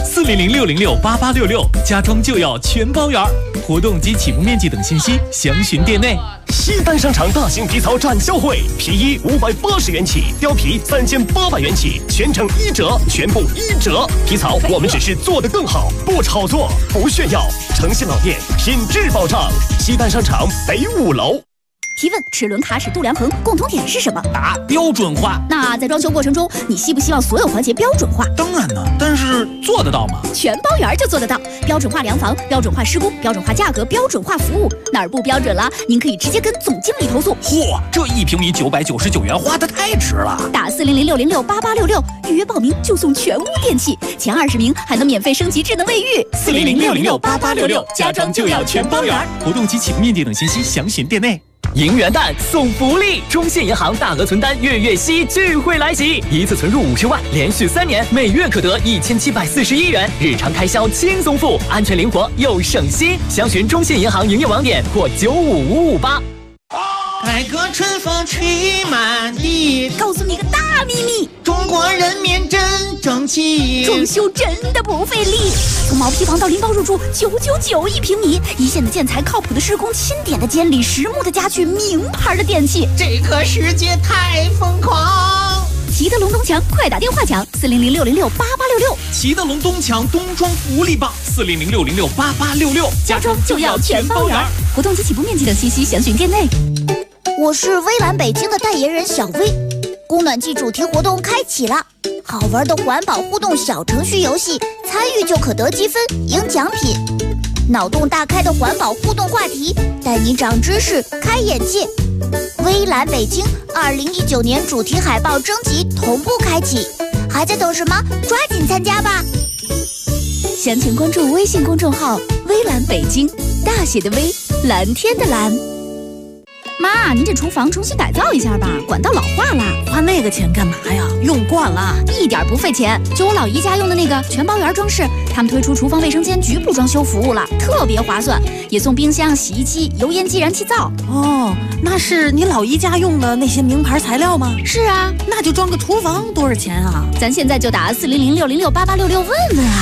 400-606-8866，家装就要全包圆。活动及起步面积等信息详询店内。 西单商场大型皮草展销会，皮衣580元起，貂皮3800元起，全程1折，全部1折。皮草我们只是做得更好，不炒作，不炫耀，诚信老店，品质保障。西单商场北5楼。 提问：齿轮、卡尺、度量衡共同点是什么？ 答：标准化。 那在装修过程中，你希不希望所有环节标准化？ 当然呢，但是做得到吗？ 全包圆就做得到，标准化量房、标准化施工、标准化价格、标准化服务，哪儿不标准了，您可以直接跟总经理投诉。 嚯，这1平米999元花得太值了！ 打400-606-8866预约报名就送全屋电器，前20名还能免费升级智能卫浴。 400-606-8866，家装就要全包圆。活动及起步面积等信息详询店内。迎元旦送福利，中信银行大额存单月月息聚会来袭，一次存入50万，连续3年，每月可得1741元，日常开销轻松付，安全灵活又省心。详询中信银行营业网点或95558。 改革春风吹满地， 告诉你个大秘密， 中国人民真争气， 装修真的不费力，从毛坯房到拎包入住999一平米，一线的建材，靠谱的施工，钦点的监理，实木的家具，名牌的电器， 这个世界太疯狂。 齐德龙东墙，快打电话抢400-606-8866， 齐德龙东墙冬装福利棒400-606-8866， 家装就要全包圆。活动及起步面积等信息详询店内。 我是微蓝北京的代言人小薇，供暖季主题活动开启了，好玩的环保互动小程序游戏，参与就可得积分赢奖品，脑洞大开的环保互动话题，带你长知识开眼界。微蓝北京2019年主题海报征集同步开启，还在等什么？抓紧参加吧！ 详情关注微信公众号微蓝北京，大写的微，蓝天的蓝。 妈，您这厨房重新改造一下吧，管道老化了。 花那个钱干嘛呀？用惯了， 一点不费钱。就我老姨家用的那个全包圆装饰，他们推出厨房卫生间局部装修服务了，特别划算，也送冰箱、洗衣机、油烟机、燃气灶。 哦，那是你老姨家用的那些名牌材料吗？ 是啊， 那就装个厨房多少钱啊？ 咱现在就打400-606-8866问问啊。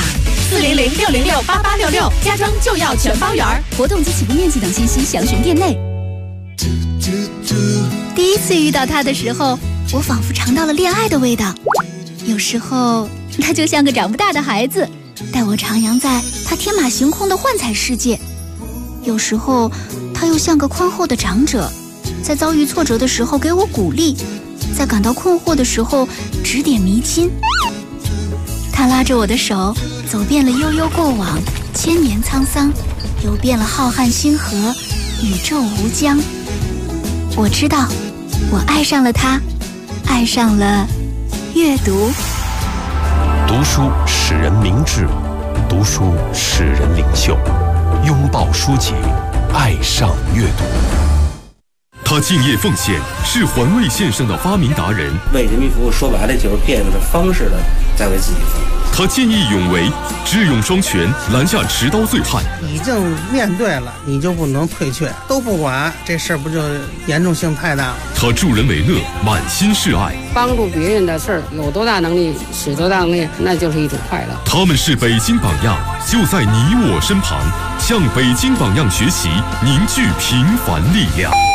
400-606-8866，家装就要全包圆。 活动及起步面积等信息详询店内。第一次遇到他的时候，我仿佛尝到了恋爱的味道。有时候他就像个长不大的孩子，带我徜徉在他天马行空的幻彩世界；有时候他又像个宽厚的长者，在遭遇挫折的时候给我鼓励， 在感到困惑的时候指点迷津。他拉着我的手，走遍了悠悠过往，千年沧桑，游遍了浩瀚星河，宇宙无疆。我知道，我爱上了他，爱上了阅读。 读书使人明智，读书使人领袖。拥抱书籍，爱上阅读。他敬业奉献，是环卫线上的发明达人。 为人民服务，说白了就是变着方式的在为自己服务。 他见义勇为，智勇双全，拦下持刀醉汉。 已经面对了，你就不能退却，都不管，这事儿不就严重性太大了？ 他助人为乐，满心是爱。 帮助别人的事儿，有多大能力使多大能力，那就是一种快乐。 他们是北京榜样，就在你我身旁，向北京榜样学习，凝聚平凡力量。